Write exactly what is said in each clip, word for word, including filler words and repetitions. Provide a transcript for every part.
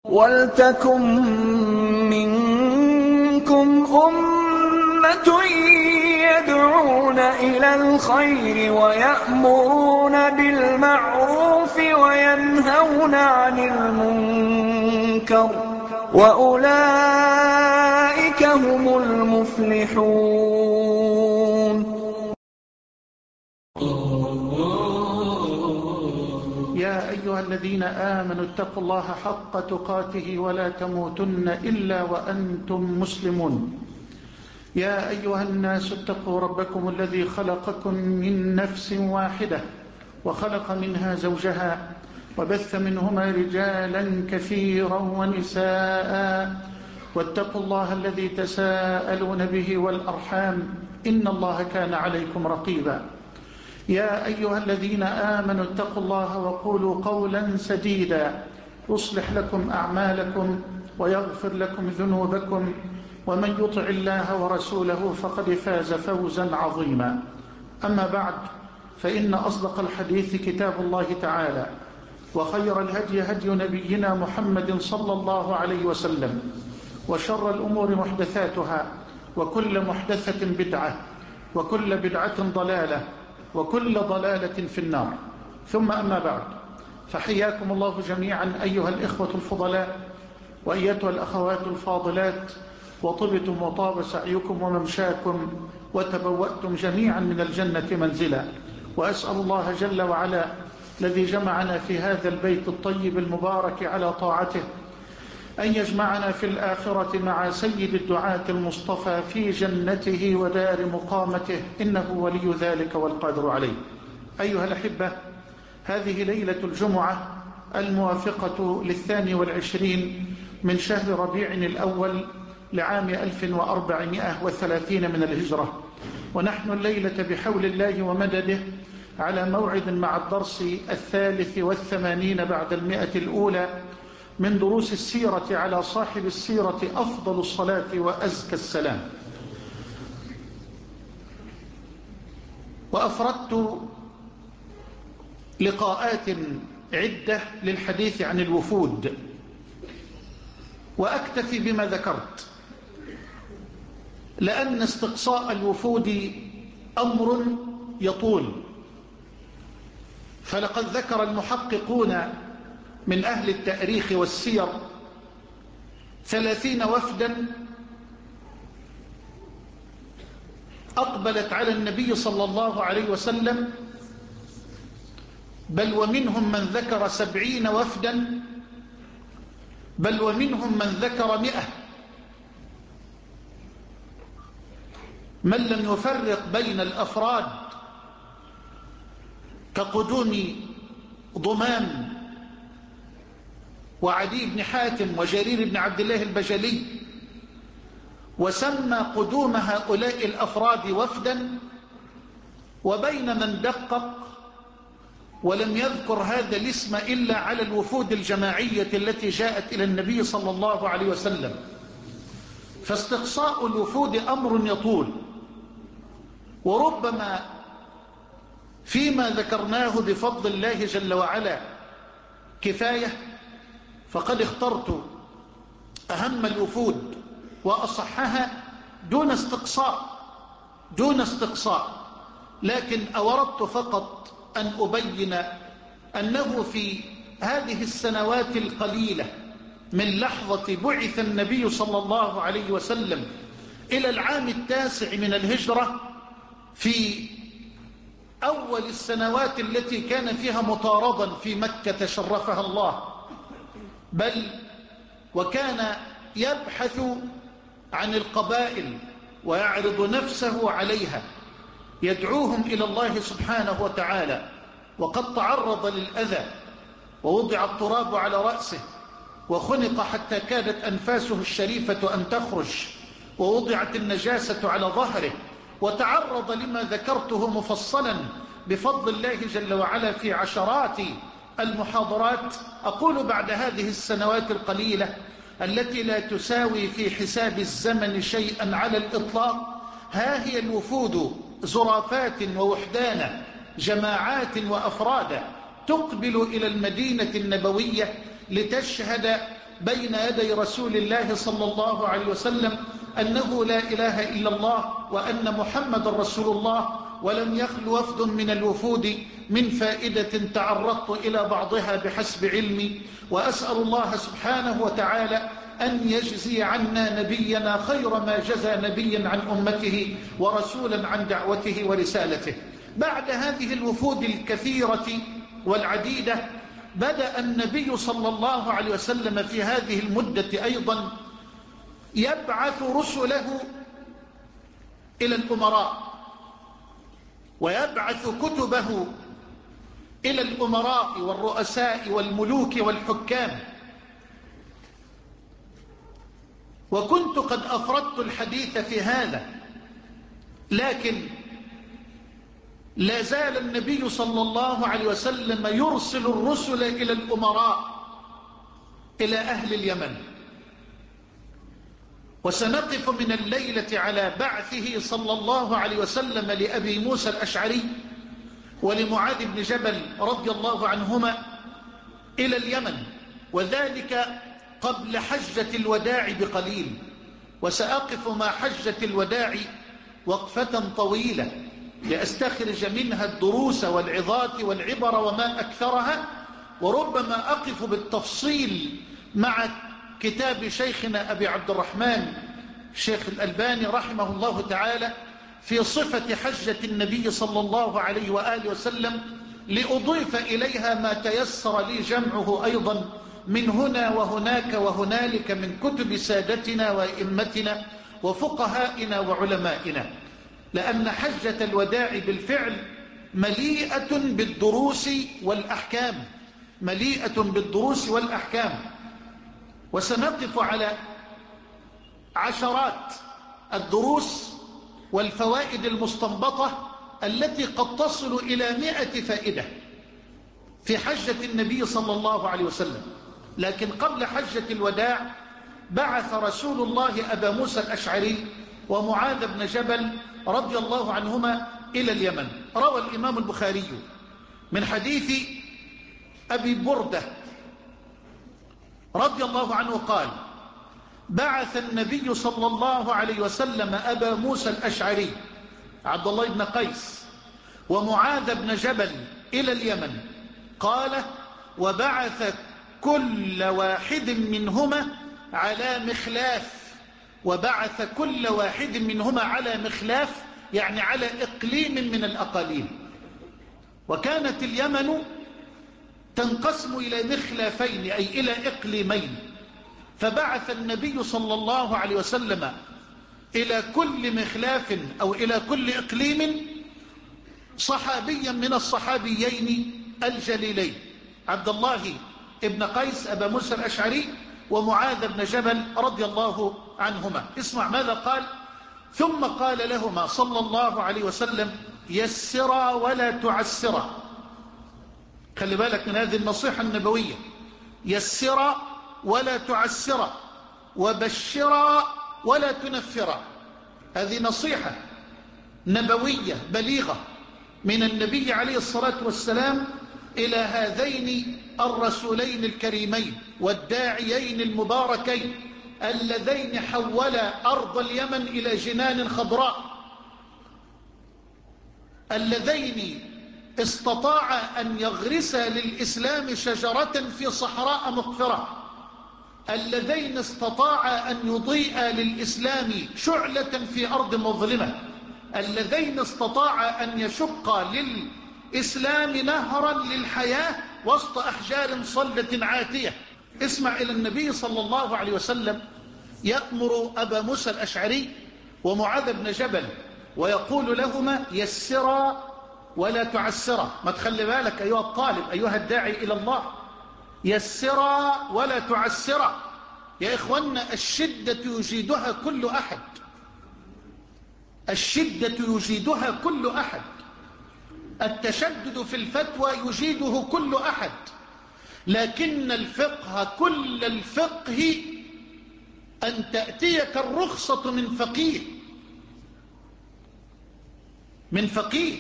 وَلْتَكُن مِّنكُمْ أُمَّةٌ يَدْعُونَ إِلَى الْخَيْرِ وَيَأْمُرُونَ بِالْمَعْرُوفِ وَيَنْهَوْنَ عَنِ الْمُنكَرِ ۚ وَأُولَٰئِكَ هُمُ الْمُفْلِحُونَ. يا أيها الذين آمنوا اتقوا الله حق تقاته ولا تموتن إلا وأنتم مسلمون. يا أيها الناس اتقوا ربكم الذي خلقكم من نفس واحدة وخلق منها زوجها وبث منهما رجالا كثيرا ونساء، واتقوا الله الذي تساءلون به والأرحام إن الله كان عليكم رقيبا. يا أيها الذين آمنوا اتقوا الله وقولوا قولا سديدا يصلح لكم أعمالكم ويغفر لكم ذنوبكم، ومن يطع الله ورسوله فقد فاز فوزا عظيما. أما بعد، فإن أصدق الحديث كتاب الله تعالى، وخير الهدي هدي نبينا محمد صلى الله عليه وسلم، وشر الأمور محدثاتها، وكل محدثة بدعة، وكل بدعة ضلالة، وكل ضلالة في النار. ثم أما بعد، فحياكم الله جميعا أيها الإخوة الفضلاء وأيتها الأخوات الفاضلات، وطبتم وطاب سعيكم وممشاكم وتبوأتم جميعا من الجنة منزلا. وأسأل الله جل وعلا الذي جمعنا في هذا البيت الطيب المبارك على طاعته أن يجمعنا في الآخرة مع سيد الدعاة المصطفى في جنته ودار مقامته، إنه ولي ذلك والقادر عليه. أيها الأحبة، هذه ليلة الجمعة الموافقة للثاني والعشرين من شهر ربيع الأول لعام ألف وأربعمائة وثلاثين من الهجرة، ونحن الليلة بحول الله ومدده على موعد مع الدرس الثالث والثمانين بعد المئة الأولى من دروس السيرة على صاحب السيرة أفضل الصلاة وأزكى السلام. وأفردت لقاءات عدة للحديث عن الوفود، وأكتفي بما ذكرت، لأن استقصاء الوفود أمر يطول. فلقد ذكر المحققون من أهل التاريخ والسير ثلاثين وفدا أقبلت على النبي صلى الله عليه وسلم، بل ومنهم من ذكر سبعين وفدا، بل ومنهم من ذكر مئة. من لم يفرق بين الأفراد كقدوم ضمام وعدي بن حاتم وجرير بن عبد الله البجلي، وسمى قدوم هؤلاء الأفراد وفدا، وبين من دقق ولم يذكر هذا الاسم إلا على الوفود الجماعية التي جاءت إلى النبي صلى الله عليه وسلم. فاستقصاء الوفود أمر يطول، وربما فيما ذكرناه بفضل الله جل وعلا كفاية، فقد اخترت أهم الوفود وأصحها دون استقصاء دون استقصاء لكن أوردت فقط أن أبين أنه في هذه السنوات القليلة من لحظة بعث النبي صلى الله عليه وسلم إلى العام التاسع من الهجرة، في أول السنوات التي كان فيها مطاردا في مكة شرفها الله، بل وكان يبحث عن القبائل ويعرض نفسه عليها، يدعوهم إلى الله سبحانه وتعالى، وقد تعرض للأذى ووضع التراب على رأسه وخنق حتى كادت أنفاسه الشريفة أن تخرج، ووضعت النجاسة على ظهره، وتعرض لما ذكرته مفصلا بفضل الله جل وعلا في عشرات المحاضرات. أقول بعد هذه السنوات القليلة التي لا تساوي في حساب الزمن شيئا على الإطلاق، ها هي الوفود زرافات ووحدانا، جماعات وأفرادا، تقبل إلى المدينة النبوية لتشهد بين يدي رسول الله صلى الله عليه وسلم أنه لا إله إلا الله وأن محمد رسول الله، ولم يخل وفد من الوفود من فائدة تعرضت إلى بعضها بحسب علمي، وأسأل الله سبحانه وتعالى أن يجزي عنا نبينا خير ما جزى نبيا عن أمته ورسولا عن دعوته ورسالته. بعد هذه الوفود الكثيرة والعديدة بدأ النبي صلى الله عليه وسلم في هذه المدة أيضا يبعث رسله إلى الأمراء، ويبعث كتبه إلى الأمراء والرؤساء والملوك والحكام. وكنت قد أفردت الحديث في هذا، لكن لا زال النبي صلى الله عليه وسلم يرسل الرسل إلى الأمراء، إلى أهل اليمن. وسنقف من الليلة على بعثه صلى الله عليه وسلم لأبي موسى الأشعري ولمعاذ بن جبل رضي الله عنهما إلى اليمن، وذلك قبل حجة الوداع بقليل. وسأقف مع حجة الوداع وقفة طويلة لأستخرج منها الدروس والعظات والعبر وما أكثرها، وربما أقف بالتفصيل مع كتاب شيخنا أبي عبد الرحمن شيخ الألباني رحمه الله تعالى في صفة حجة النبي صلى الله عليه وآله وسلم، لأضيف إليها ما تيسر لي جمعه أيضا من هنا وهناك وهنالك من كتب سادتنا وإمتنا وفقهائنا وعلمائنا، لأن حجة الوداع بالفعل مليئة بالدروس والأحكام، مليئة بالدروس والأحكام. وسنقف على عشرات الدروس والفوائد المستنبطة التي قد تصل إلى مئة فائدة في حجة النبي صلى الله عليه وسلم. لكن قبل حجة الوداع بعث رسول الله أبا موسى الأشعري ومعاذ بن جبل رضي الله عنهما إلى اليمن. روى الإمام البخاري من حديث أبي بردة رضي الله عنه قال: بعث النبي صلى الله عليه وسلم أبا موسى الأشعري عبد الله بن قيس ومعاذ بن جبل إلى اليمن. قال: وبعث كل واحد منهما على مخلاف، وبعث كل واحد منهما على مخلاف يعني على إقليم من الأقاليم. وكانت اليمن تنقسم إلى مخلافين أي إلى إقليمين، فبعث النبي صلى الله عليه وسلم إلى كل مخلاف أو إلى كل إقليم صحابيا من الصحابيين الجليلين عبد الله ابن قيس أبا موسى الأشعري ومعاذ بن جبل رضي الله عنهما. اسمع ماذا قال: ثم قال لهما صلى الله عليه وسلم: يسرا ولا تعسرا. خلي بالك من هذه النصيحة النبوية: يسرا ولا تعسرا، وبشرا ولا تنفرا. هذه نصيحة نبوية بليغة من النبي عليه الصلاة والسلام إلى هذين الرسولين الكريمين والداعيين المباركين اللذين حولا أرض اليمن إلى جنان خضراء، اللذين استطاع أن يغرسا للإسلام شجرة في صحراء مقفرة، اللذين استطاع أن يضيء للإسلام شعلة في أرض مظلمة، اللذين استطاع أن يشق للإسلام نهرا للحياة وسط أحجار صلة عاتية. اسمع إلى النبي صلى الله عليه وسلم يأمر أبا موسى الأشعري ومعاذ بن جبل ويقول لهما: يسرا ولا تعسرا. ما تخلي بالك أيها الطالب أيها الداعي إلى الله، يسرا ولا تعسرا. يا إخوانا، الشدة يجيدها كل أحد، الشدة يجيدها كل أحد، التشدد في الفتوى يجيده كل أحد، لكن الفقه كل الفقه أن تأتيك الرخصة من فقيه، من فقيه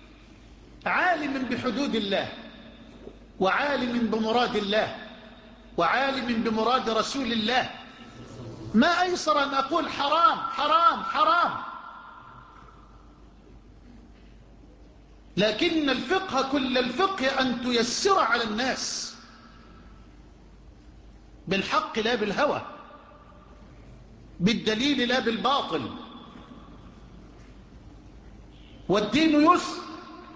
عالم بحدود الله وعالم بمراد الله وعالم بمراد رسول الله، ما أيسر أن أقول حرام حرام حرام. لكن الفقه كل الفقه أن تيسر على الناس بالحق لا بالهوى، بالدليل لا بالباطل. والدين يسر،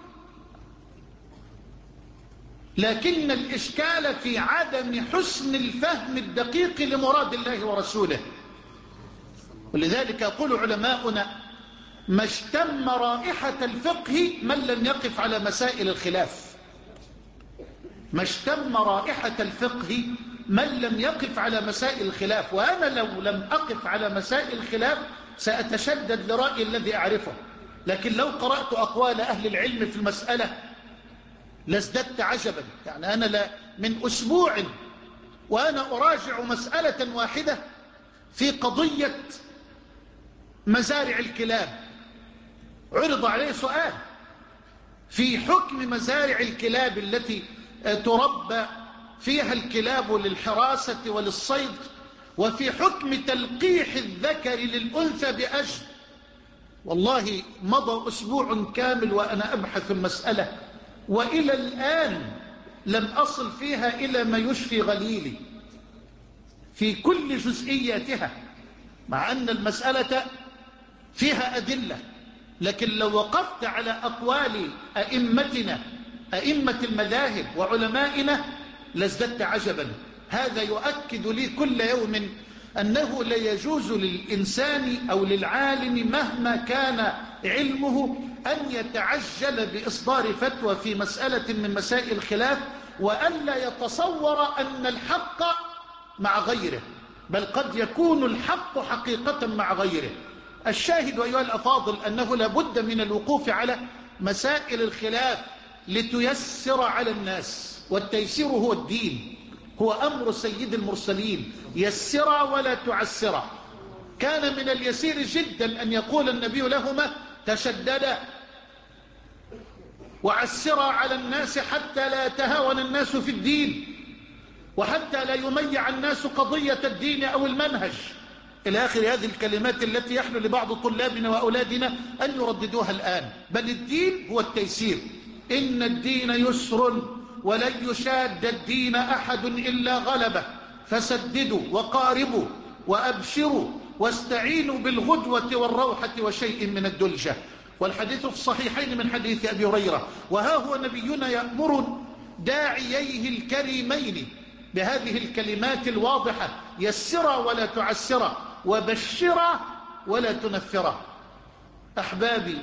لكن الإشكال في عدم حسن الفهم الدقيق لمراد الله ورسوله. ولذلك يقول علماؤنا: ما اشتم رائحة الفقه من لم يقف على مسائل الخلاف. ما اشتم رائحة الفقه من لم يقف على مسائل الخلاف. وأنا لو لم أقف على مسائل الخلاف سأتشدد لرأيي الذي أعرفه، لكن لو قرأت أقوال أهل العلم في المسألة لازددت عجبا. يعني أنا لا من أسبوع وأنا أراجع مسألة واحدة في قضية مزارع الكلاب، عرض عليه سؤال في حكم مزارع الكلاب التي تربى فيها الكلاب للحراسة وللصيد، وفي حكم تلقيح الذكر للأنثى بأجر. والله مضى أسبوع كامل وأنا أبحث المسألة، وإلى الآن لم أصل فيها إلى ما يشفي غليلي في كل جزئياتها، مع أن المسألة فيها أدلة. لكن لو وقفت على أقوال أئمتنا أئمة المذاهب وعلمائنا لازددت عجبا. هذا يؤكد لي كل يوم أنه لا يجوز للإنسان أو للعالم مهما كان علمه أن يتعجل بإصدار فتوى في مسألة من مسائل الخلاف، وأن لا يتصور أن الحق مع غيره، بل قد يكون الحق حقيقة مع غيره. الشاهد أيها الأفاضل أنه لابد من الوقوف على مسائل الخلاف لتيسر على الناس، والتيسير هو الدين، هو أمر سيد المرسلين: يسر ولا تعسر. كان من اليسير جدا أن يقول النبي لهما: تشددا وعسرا على الناس حتى لا يتهاون الناس في الدين، وحتى لا يميع الناس قضية الدين أو المنهج، إلى آخر هذه الكلمات التي يحلو لبعض طلابنا وأولادنا أن يرددوها الآن. بل الدين هو التيسير: إن الدين يسر ولن يشاد الدين أحد إلا غلبه، فسددوا وقاربوا وأبشروا واستعينوا بالغدوة والروحة وشيء من الدلجة. والحديث في الصحيحين من حديث أبي هريرة: وها هو نبينا يأمر داعييه الكريمين بهذه الكلمات الواضحة: يسرا ولا تعسرا، وبشرا ولا تنفرا. أحبابي،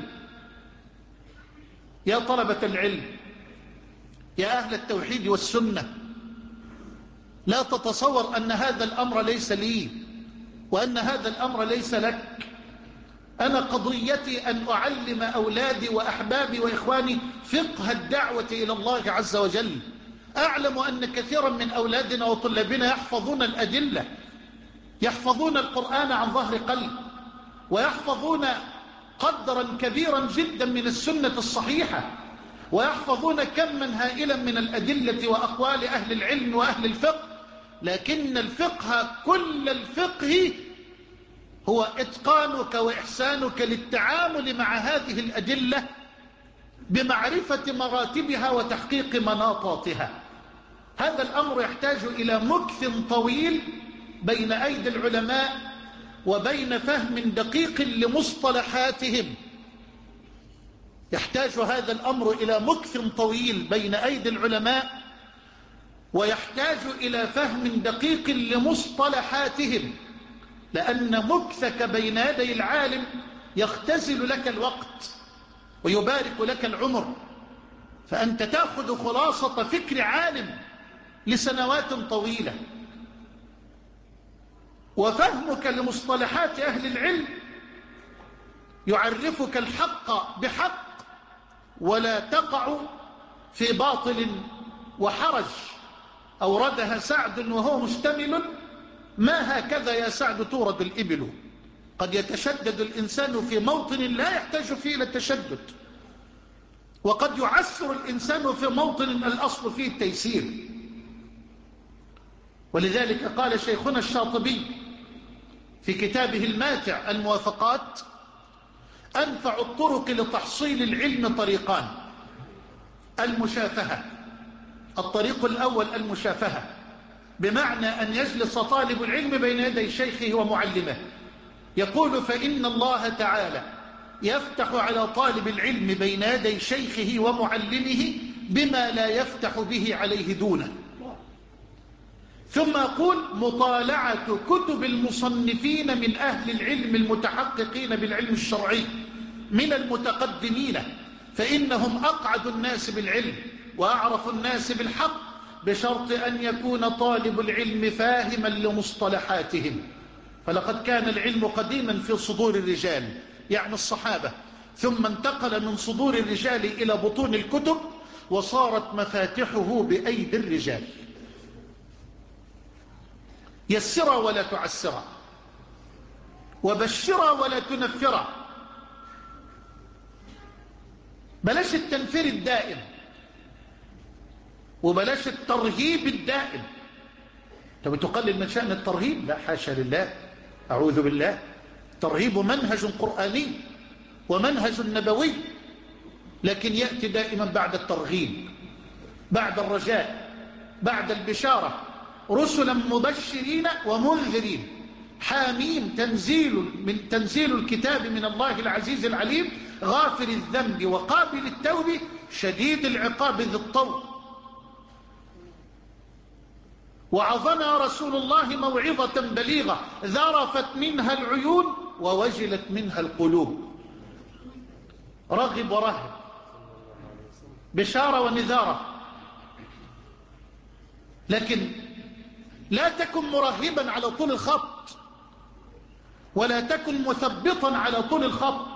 يا طلبة العلم، يا أهل التوحيد والسنة، لا تتصور أن هذا الأمر ليس لي وأن هذا الأمر ليس لك. أنا قضيتي أن أعلم أولادي وأحبابي وإخواني فقه الدعوة إلى الله عز وجل. أعلم أن كثيرا من أولادنا وطلابنا يحفظون الأدلة، يحفظون القرآن عن ظهر قلب، ويحفظون قدرا كبيرا جدا من السنة الصحيحة، ويحفظون كما هائلا من الأدلة وأقوال أهل العلم وأهل الفقه. لكن الفقه كل الفقه هو إتقانك وإحسانك للتعامل مع هذه الأدلة بمعرفة مراتبها وتحقيق مناطاتها. هذا الأمر يحتاج إلى مكث طويل بين أيدي العلماء، وبين فهم دقيق لمصطلحاتهم. يحتاج هذا الأمر إلى مكث طويل بين أيدي العلماء، ويحتاج إلى فهم دقيق لمصطلحاتهم، لأن مكثك بين يدي العالم يختزل لك الوقت ويبارك لك العمر، فأنت تأخذ خلاصة فكر عالم لسنوات طويلة. وفهمك لمصطلحات أهل العلم يعرفك الحق بحق، ولا تقع في باطل وحرج. أوردها سعد وهو مشتمل: ما هكذا يا سعد تورد الإبل. قد يتشدد الإنسان في موطن لا يحتاج فيه إلى التشدد، وقد يعسر الإنسان في موطن الأصل فيه التيسير. ولذلك قال شيخنا الشاطبي في كتابه الماتع الموافقات: أنفع الطرق لتحصيل العلم طريقان: المشافهة. الطريق الأول المشافهة، بمعنى أن يجلس طالب العلم بين يدي شيخه ومعلمه. يقول: فإن الله تعالى يفتح على طالب العلم بين يدي شيخه ومعلمه بما لا يفتح به عليه دونه. ثم يقول: مطالعة كتب المصنفين من أهل العلم المتحققين بالعلم الشرعي من المتقدمين، فإنهم أقعد الناس بالعلم وأعرف الناس بالحق، بشرط أن يكون طالب العلم فاهما لمصطلحاتهم. فلقد كان العلم قديما في صدور الرجال، يعني الصحابة، ثم انتقل من صدور الرجال إلى بطون الكتب، وصارت مفاتحه بأيدي الرجال. يسر ولا تعسر، وبشر ولا تنفر. بلاش التنفير الدائم، وبلاش الترهيب الدائم. طب تقلل من شأن الترهيب؟ لا، حاشا لله، أعوذ بالله. الترهيب منهج قرآني ومنهج نبوي، لكن يأتي دائما بعد الترغيب، بعد الرجاء، بعد البشارة. رسلا مبشرين ومنذرين. حاميم تنزيل من تنزيل الكتاب من الله العزيز العليم، غافر الذنب وقابل التوب، شديد العقاب ذي الطول. وعظنا رسول الله موعظة بليغة، ذرفت منها العيون ووجلت منها القلوب. رغب ورهب، بشارة ونذارة. لكن لا تكن مرهبا على طول الخط، ولا تكن مثبطا على طول الخط،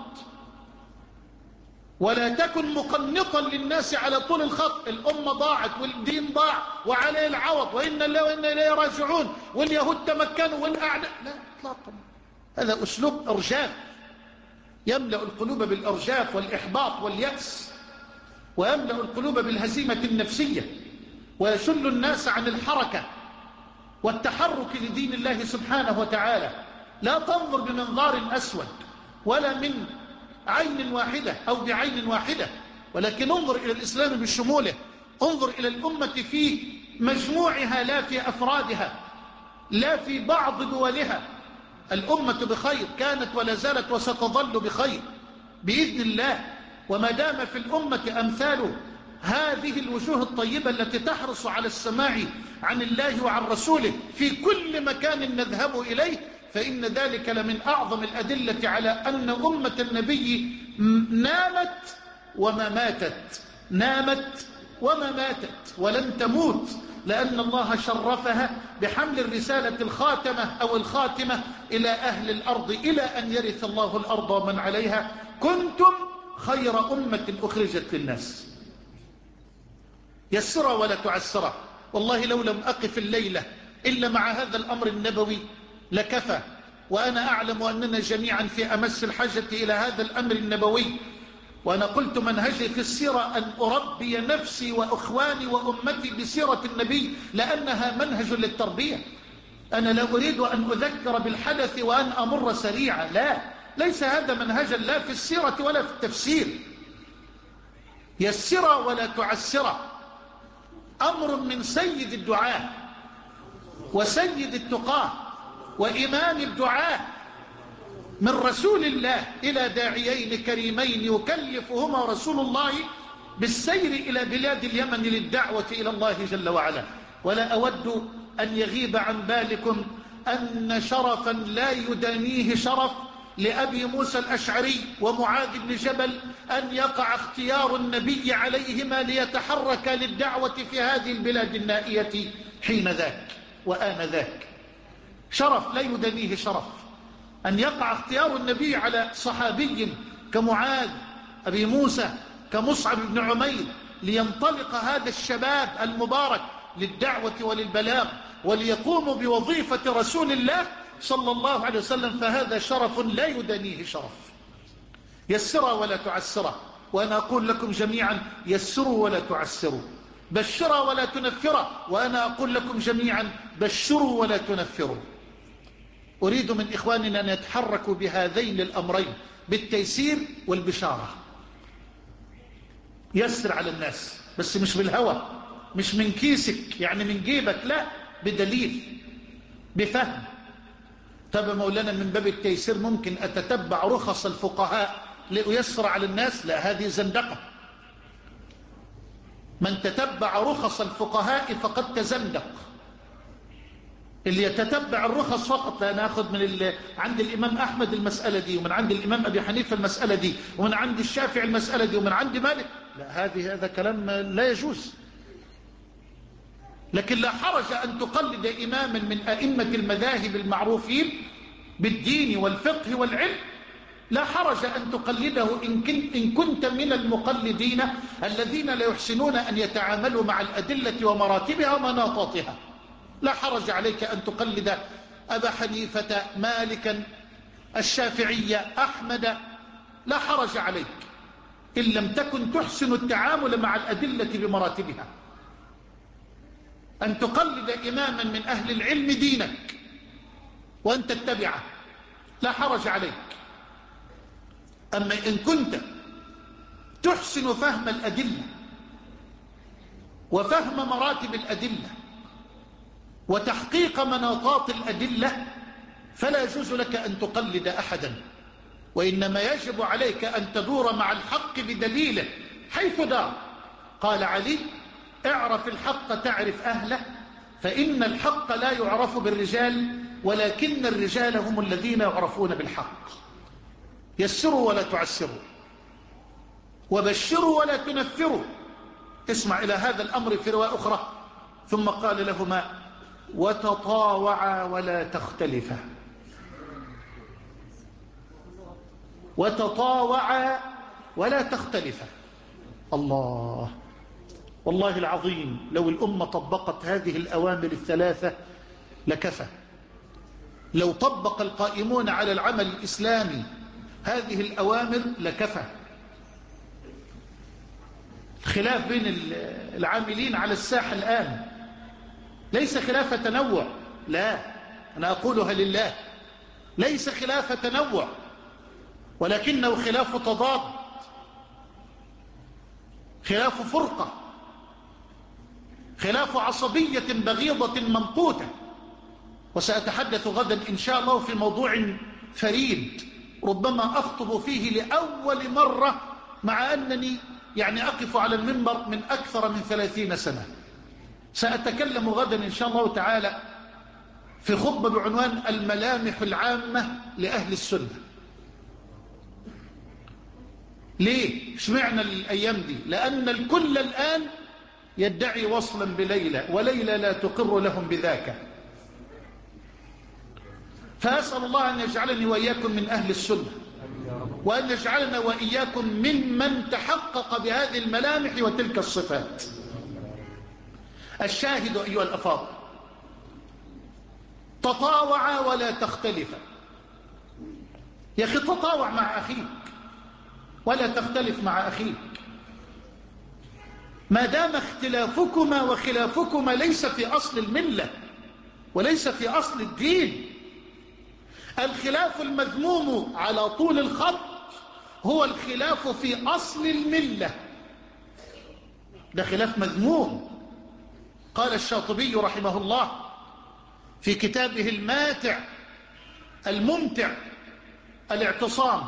ولا تكن مقنطا للناس على طول الخط. الأمة ضاعت والدين ضاع وعليه العوض، وإن الله وإنا إليه راجعون، واليهود تمكنوا والأعداء. لا اطلاقا، هذا أسلوب إرجاف يملأ القلوب بالإرجاف والإحباط واليأس، ويملأ القلوب بالهزيمة النفسية، ويشل الناس عن الحركة والتحرك لدين الله سبحانه وتعالى. لا تنظر بمنظار أسود ولا من عين واحدة أو بعين واحدة، ولكن انظر إلى الإسلام بشموله. انظر إلى الأمة في مجموعها لا في أفرادها، لا في بعض دولها. الأمة بخير، كانت ولا زالت وستظل بخير بإذن الله. وما دام في الأمة أمثال هذه الوجوه الطيبة التي تحرص على السماع عن الله وعن رسوله في كل مكان نذهب إليه، فإن ذلك لمن أعظم الأدلة على أن أمة النبي نامت وما ماتت، نامت وما ماتت ولن تموت، لأن الله شرفها بحمل الرسالة الخاتمة أو الخاتمة إلى أهل الأرض، إلى أن يرث الله الأرض ومن عليها. كنتم خير أمة أخرجت للناس. يسر ولا تعسر. والله لو لم أقف الليلة إلا مع هذا الأمر النبوي لكفى، وأنا أعلم أننا جميعا في أمس الحاجة إلى هذا الأمر النبوي. وأنا قلت منهجي في السيرة أن أربي نفسي وأخواني وأمتي بسيرة النبي، لأنها منهج للتربية. أنا لا أريد أن أذكر بالحدث وأن أمر سريعا، لا، ليس هذا منهجا لا في السيرة ولا في التفسير. يسر ولا تعسر، أمر من سيد الدعاة وسيد التقاه وإمام الدعاة، من رسول الله إلى داعيين كريمين يكلفهما رسول الله بالسير إلى بلاد اليمن للدعوة إلى الله جل وعلا. ولا أود أن يغيب عن بالكم أن شرفا لا يدانيه شرف لأبي موسى الأشعري ومعاذ بن جبل أن يقع اختيار النبي عليهما ليتحركا للدعوة في هذه البلاد النائية حين ذاك وآن ذاك. شرف لا يدانيه شرف أن يقع اختيار النبي على صحابي كمعاذ أبي موسى كمصعب بن عمير، لينطلق هذا الشباب المبارك للدعوة وللبلاغ وليقوموا بوظيفة رسول الله صلى الله عليه وسلم. فهذا شرف لا يدانيه شرف. يسر ولا تعسر. وأنا أقول لكم جميعا: يسروا ولا تعسروا. بشرا ولا تنفرا، وأنا أقول لكم جميعا بشروا ولا تنفروا. أريد من إخواننا أن يتحركوا بهذين الأمرين، بالتيسير والبشارة. يسر على الناس، بس مش بالهوى، مش من كيسك يعني من جيبك، لا، بدليل، بفهم. طب مولانا من باب التيسير ممكن أتتبع رخص الفقهاء لأيسر على الناس؟ لا، هذه زندقة. من تتبع رخص الفقهاء فقد تزندق. اللي يتتبع الرخص فقط، لا ناخذ من عند الإمام أحمد المسألة دي، ومن عند الإمام أبي حنيفة المسألة دي، ومن عند الشافعي المسألة دي، ومن عند مالك، لا، هذه هذا كلام لا يجوز. لكن لا حرج أن تقلد إماما من أئمة المذاهب المعروفين بالدين والفقه والعلم، لا حرج أن تقلده إن كنت, إن كنت من المقلدين الذين لا يحسنون أن يتعاملوا مع الأدلة ومراتبها ومناطاتها. لا حرج عليك أن تقلد أبا حنيفة، مالكا، الشافعية، أحمد، لا حرج عليك إن لم تكن تحسن التعامل مع الأدلة بمراتبها. أن تقلد إماما من أهل العلم دينك وأن تتبعه، لا حرج عليك. أما إن كنت تحسن فهم الأدلة وفهم مراتب الأدلة وتحقيق مناطات الأدلة، فلا يجوز لك أن تقلد أحدا، وإنما يجب عليك أن تدور مع الحق بدليله حيث دار. قال علي: اعرف الحق تعرف أهله، فإن الحق لا يعرف بالرجال ولكن الرجال هم الذين يعرفون بالحق. يسروا ولا تعسروا، وبشروا ولا تنفروا. اسمع إلى هذا الأمر في رواية أخرى: ثم قال لهما: وتطاوعا ولا تختلفا. وتطاوعا ولا تختلفا. الله، والله العظيم لو الأمة طبقت هذه الأوامر الثلاثة لكفى. لو طبق القائمون على العمل الإسلامي هذه الأوامر لكفى. خلاف بين العاملين على الساحة الآن ليس خلاف تنوع، لا، أنا أقولها لله، ليس خلاف تنوع، ولكنه خلاف تضاد، خلاف فرقة، خلاف عصبية بغيضة ممقوتة. وسأتحدث غدا إن شاء الله في موضوع فريد ربما أخطب فيه لأول مرة، مع أنني يعني أقف على المنبر من أكثر من ثلاثين سنة. سأتكلم غدا إن شاء الله تعالى في خطبة بعنوان الملامح العامة لأهل السنة. ليه؟ اشمعنى الأيام دي؟ لأن الكل الآن يدعي وصلا بليلى، وليلى لا تقر لهم بذاك. فأسأل الله أن يجعلني وإياكم من أهل السنة، وأن يجعلنا وإياكم ممن تحقق بهذه الملامح وتلك الصفات. الشاهد أيها الأفاضل: تطاوعا ولا تختلفا. يا أخي تطاوع مع أخيك ولا تختلف مع أخيك، ما دام اختلافكما وخلافكما ليس في أصل الملة وليس في أصل الدين. الخلاف المذموم على طول الخط هو الخلاف في أصل الملة، ده خلاف مذموم. قال الشاطبي رحمه الله في كتابه الماتع الممتع الاعتصام،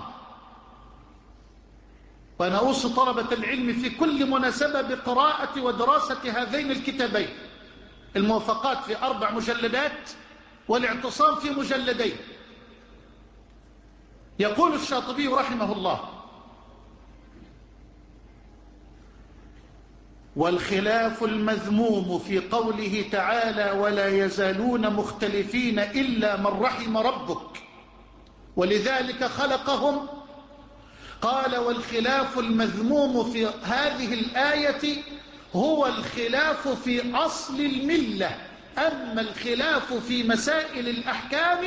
وأنا أوصي طلبة العلم في كل مناسبة بقراءة ودراسة هذين الكتابين، الموافقات في أربع مجلدات والاعتصام في مجلدين. يقول الشاطبي رحمه الله: والخلاف المذموم في قوله تعالى: ولا يزالون مختلفين إلا من رحم ربك ولذلك خلقهم. قال: والخلاف المذموم في هذه الآية هو الخلاف في أصل الملة، أما الخلاف في مسائل الأحكام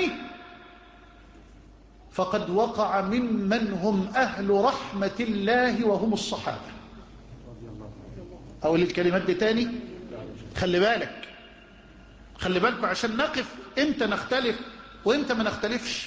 فقد وقع ممن هم أهل رحمة الله وهم الصحابة. أقول الكلمات دي تاني، خلي بالك خلي بالكم عشان نقف امتى نختلف وامتى ما نختلفش،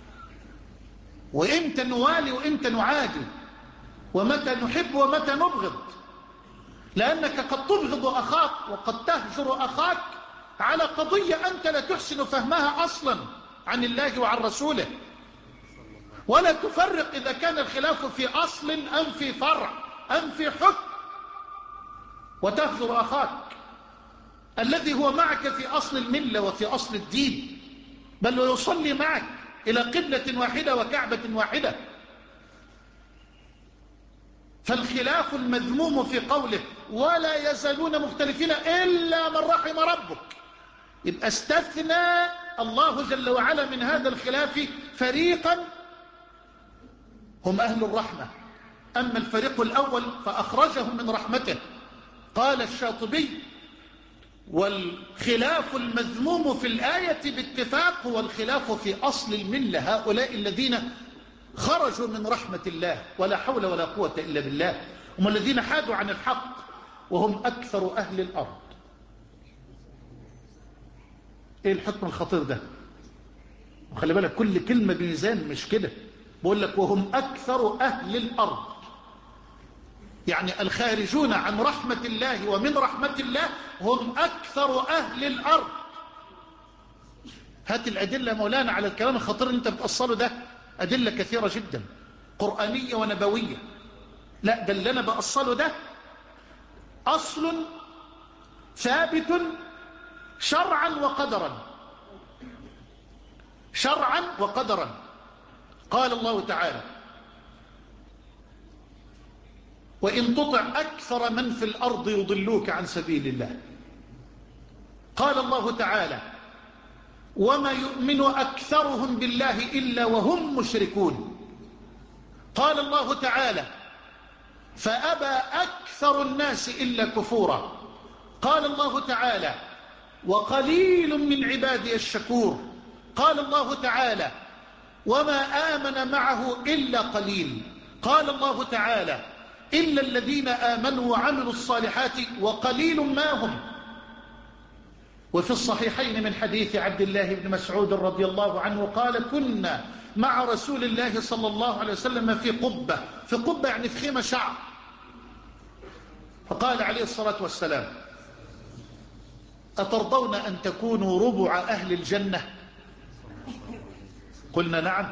وامتى نوالي وامتى نعادي، ومتى نحب ومتى نبغض. لأنك قد تبغض أخاك وقد تهجر أخاك على قضية أنت لا تحسن فهمها أصلا عن الله وعن رسوله، ولا تفرق إذا كان الخلاف في أصل أم في فرع أم في حكم، وتهجر أخاك الذي هو معك في أصل الملة وفي أصل الدين، بل ويصلي معك إلى قبلة واحدة وكعبة واحدة. فالخلاف المذموم في قوله ولا يزالون مختلفين إلا من رحم ربك، يبقى استثنى الله جل وعلا من هذا الخلاف فريقا هم أهل الرحمة، أما الفريق الأول فأخرجهم من رحمته. قال الشاطبي والخلاف المذموم في الآية باتفاق هو الخلاف في أصل الملة، هؤلاء الذين خرجوا من رحمة الله ولا حول ولا قوة إلا بالله، هم الذين حادوا عن الحق وهم أكثر أهل الأرض. إيه الحكم الخطير ده؟ وخلي بالك كل كلمة بميزان، مش كده بقول لك وهم أكثر أهل الأرض، يعني الخارجون عن رحمة الله ومن رحمة الله هم أكثر أهل الأرض. هات الأدلة مولانا على الكلام الخطير اللي انت بتأصله ده، أدلة كثيرة جدا قرآنية ونبوية. لا، ده اللي أنا بأصله ده أصل ثابت شرعا وقدرا، شرعا وقدرا. قال الله تعالى وإن تطع أكثر من في الأرض يضلوك عن سبيل الله. قال الله تعالى وما يؤمن أكثرهم بالله إلا وهم مشركون. قال الله تعالى فأبى أكثر الناس إلا كفورا. قال الله تعالى وقليل من عبادي الشكور. قال الله تعالى وما آمن معه إلا قليل. قال الله تعالى إلا الذين آمنوا وعملوا الصالحات وقليل ما هم. وفي الصحيحين من حديث عبد الله بن مسعود رضي الله عنه قال كنا مع رسول الله صلى الله عليه وسلم في قبة، في قبة يعني في خيمة شعر، فقال عليه الصلاة والسلام أترضون أن تكونوا ربع أهل الجنة؟ قلنا نعم.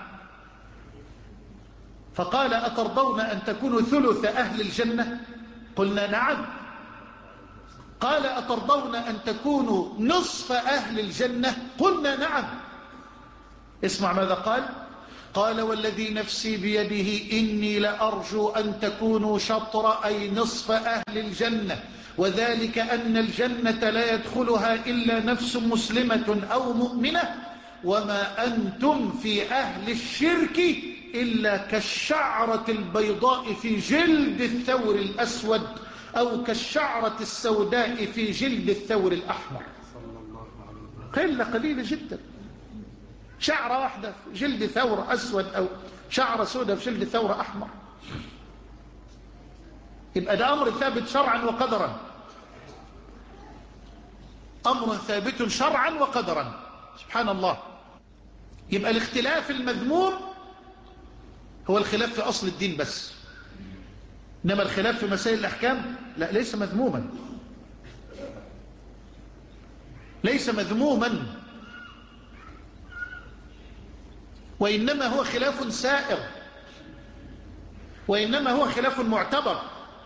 فقال أترضون أن تكونوا ثلث أهل الجنة؟ قلنا نعم. قال أترضون أن تكونوا نصف أهل الجنة؟ قلنا نعم. اسمع ماذا قال. قال والذي نفسي بيده إني لأرجو أن تكونوا شطر أي نصف أهل الجنة، وذلك أن الجنة لا يدخلها إلا نفس مسلمة أو مؤمنة، وما أنتم في أهل الشرك إلا كالشعرة البيضاء في جلد الثور الأسود أو كالشعرة السوداء في جلد الثور الأحمر. قلة قليلة جدا، شعرة واحدة في جلد ثور أسود أو شعرة سوداء في جلد ثور أحمر. يبقى ده أمر ثابت شرعا وقدرا، أمر ثابت شرعا وقدرا، سبحان الله. يبقى الاختلاف المذموم هو الخلاف في أصل الدين بس، إنما الخلاف في مسائل الأحكام لا، ليس مذموما، ليس مذموما، وإنما هو خلاف سائر، وإنما هو خلاف معتبر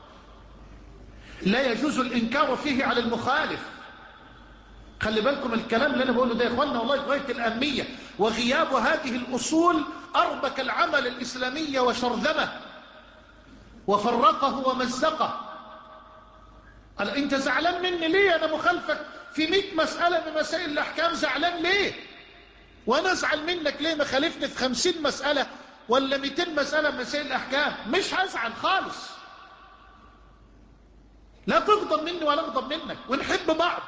لا يجوز الإنكار فيه على المخالف. خلي بالكم الكلام اللي أنا بقوله ده يا إخواننا والله غاية الأهمية، وغياب هذه الأصول أربك العمل الإسلامي وشرذمه وفرقه ومزقه. قال أنت زعلان مني ليه؟ أنا مخالفك في مئة مسألة من مسائل الأحكام، زعلان ليه؟ وأنا أزعل منك ليه؟ ما خالفني في خمسين مسألة ولا مئتين مسألة من مسائل الأحكام، مش هزعل خالص. لا تغضب مني ولا أغضب منك، ونحب بعض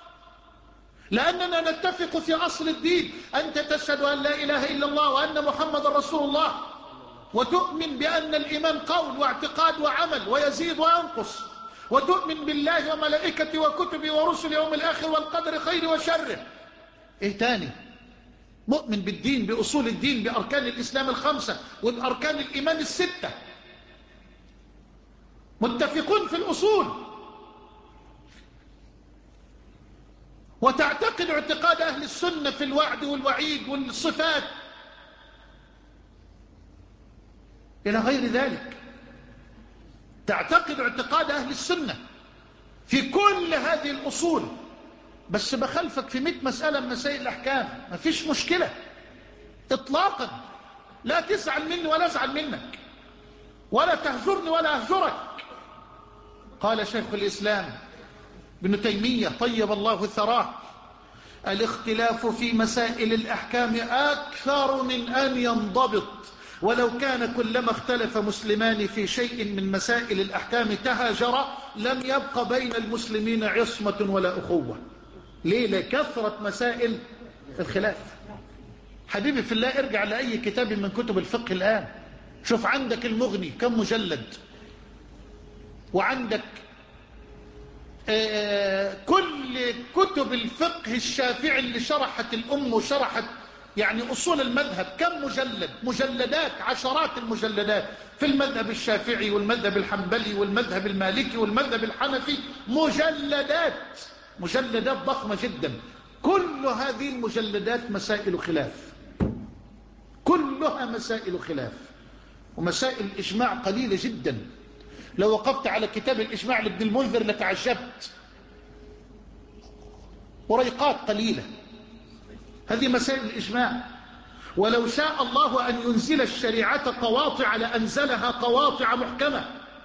لأننا نتفق في أصل الدين. أنت تشهد أن لا إله إلا الله وأن محمد رسول الله، وتؤمن بأن الإيمان قول واعتقاد وعمل ويزيد وينقص، وتؤمن بالله وملائكته وكتبه ورسله يوم الآخر والقدر خير وشره. ايه تاني؟ مؤمن بالدين، بأصول الدين، بأركان الإسلام الخمسة وبأركان الإيمان الستة، متفقون في الأصول، وتعتقد اعتقاد أهل السنة في الوعد والوعيد والصفات إلى غير ذلك. تعتقد اعتقاد أهل السنة في كل هذه الأصول، بس بخلفك في مئة مسألة من مسائل الأحكام، ما فيش مشكلة إطلاقا، لا تزعل مني ولا أزعل منك، ولا تهجرني ولا أهجرك. قال شيخ الإسلام ابن تيمية طيب الله ثراه: الاختلاف في مسائل الأحكام أكثر من أن ينضبط، ولو كان كلما اختلف مسلمان في شيء من مسائل الأحكام تهاجرا لم يبق بين المسلمين عصمة ولا أخوة. ليه؟ لكثرة مسائل الخلاف. حبيبي في الله، ارجع لأي كتاب من كتب الفقه الآن، شوف عندك المغني كم مجلد، وعندك آه كل كتب الفقه الشافعي اللي شرحت الأم وشرحت يعني أصول المذهب كم مجلد، مجلدات، عشرات المجلدات في المذهب الشافعي والمذهب الحنبلي والمذهب المالكي والمذهب الحنفي، مجلدات مجلدات ضخمة جدا. كل هذه المجلدات مسائل خلاف، كلها مسائل خلاف، ومسائل الإجماع قليلة جدا. لو وقفت على كتاب الإجماع لابن المنذر لتعجبت، وريقات قليلة. هذه مسائل الإجماع. ولو شاء الله أن ينزل الشريعة قواطع لأنزلها قواطع محكمة،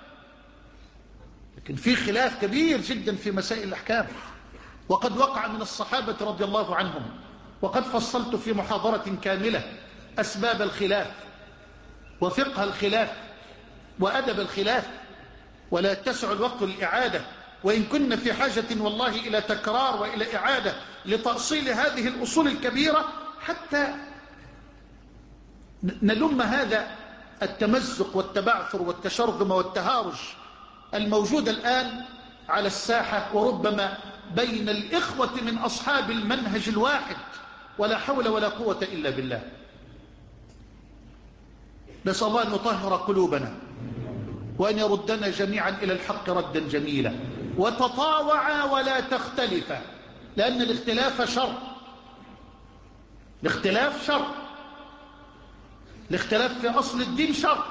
لكن في خلاف كبير جدا في مسائل الأحكام، وقد وقع من الصحابة رضي الله عنهم. وقد فصلت في محاضرة كاملة أسباب الخلاف وفقه الخلاف وأدب الخلاف، ولا يتسع الوقت للإعادة، وإن كنا في حاجة والله إلى تكرار وإلى إعادة لتأصيل هذه الأصول الكبيرة حتى نلم هذا التمزق والتبعثر والتشرذم والتهارج الموجود الآن على الساحة، وربما بين الإخوة من أصحاب المنهج الواحد، ولا حول ولا قوة إلا بالله. نسأل الله أن يطهر قلوبنا وأن يردنا جميعا إلى الحق ردا جميلا. وتطاوعا ولا تختلفا، لأن الاختلاف شر، الاختلاف شر، الاختلاف في أصل الدين شر،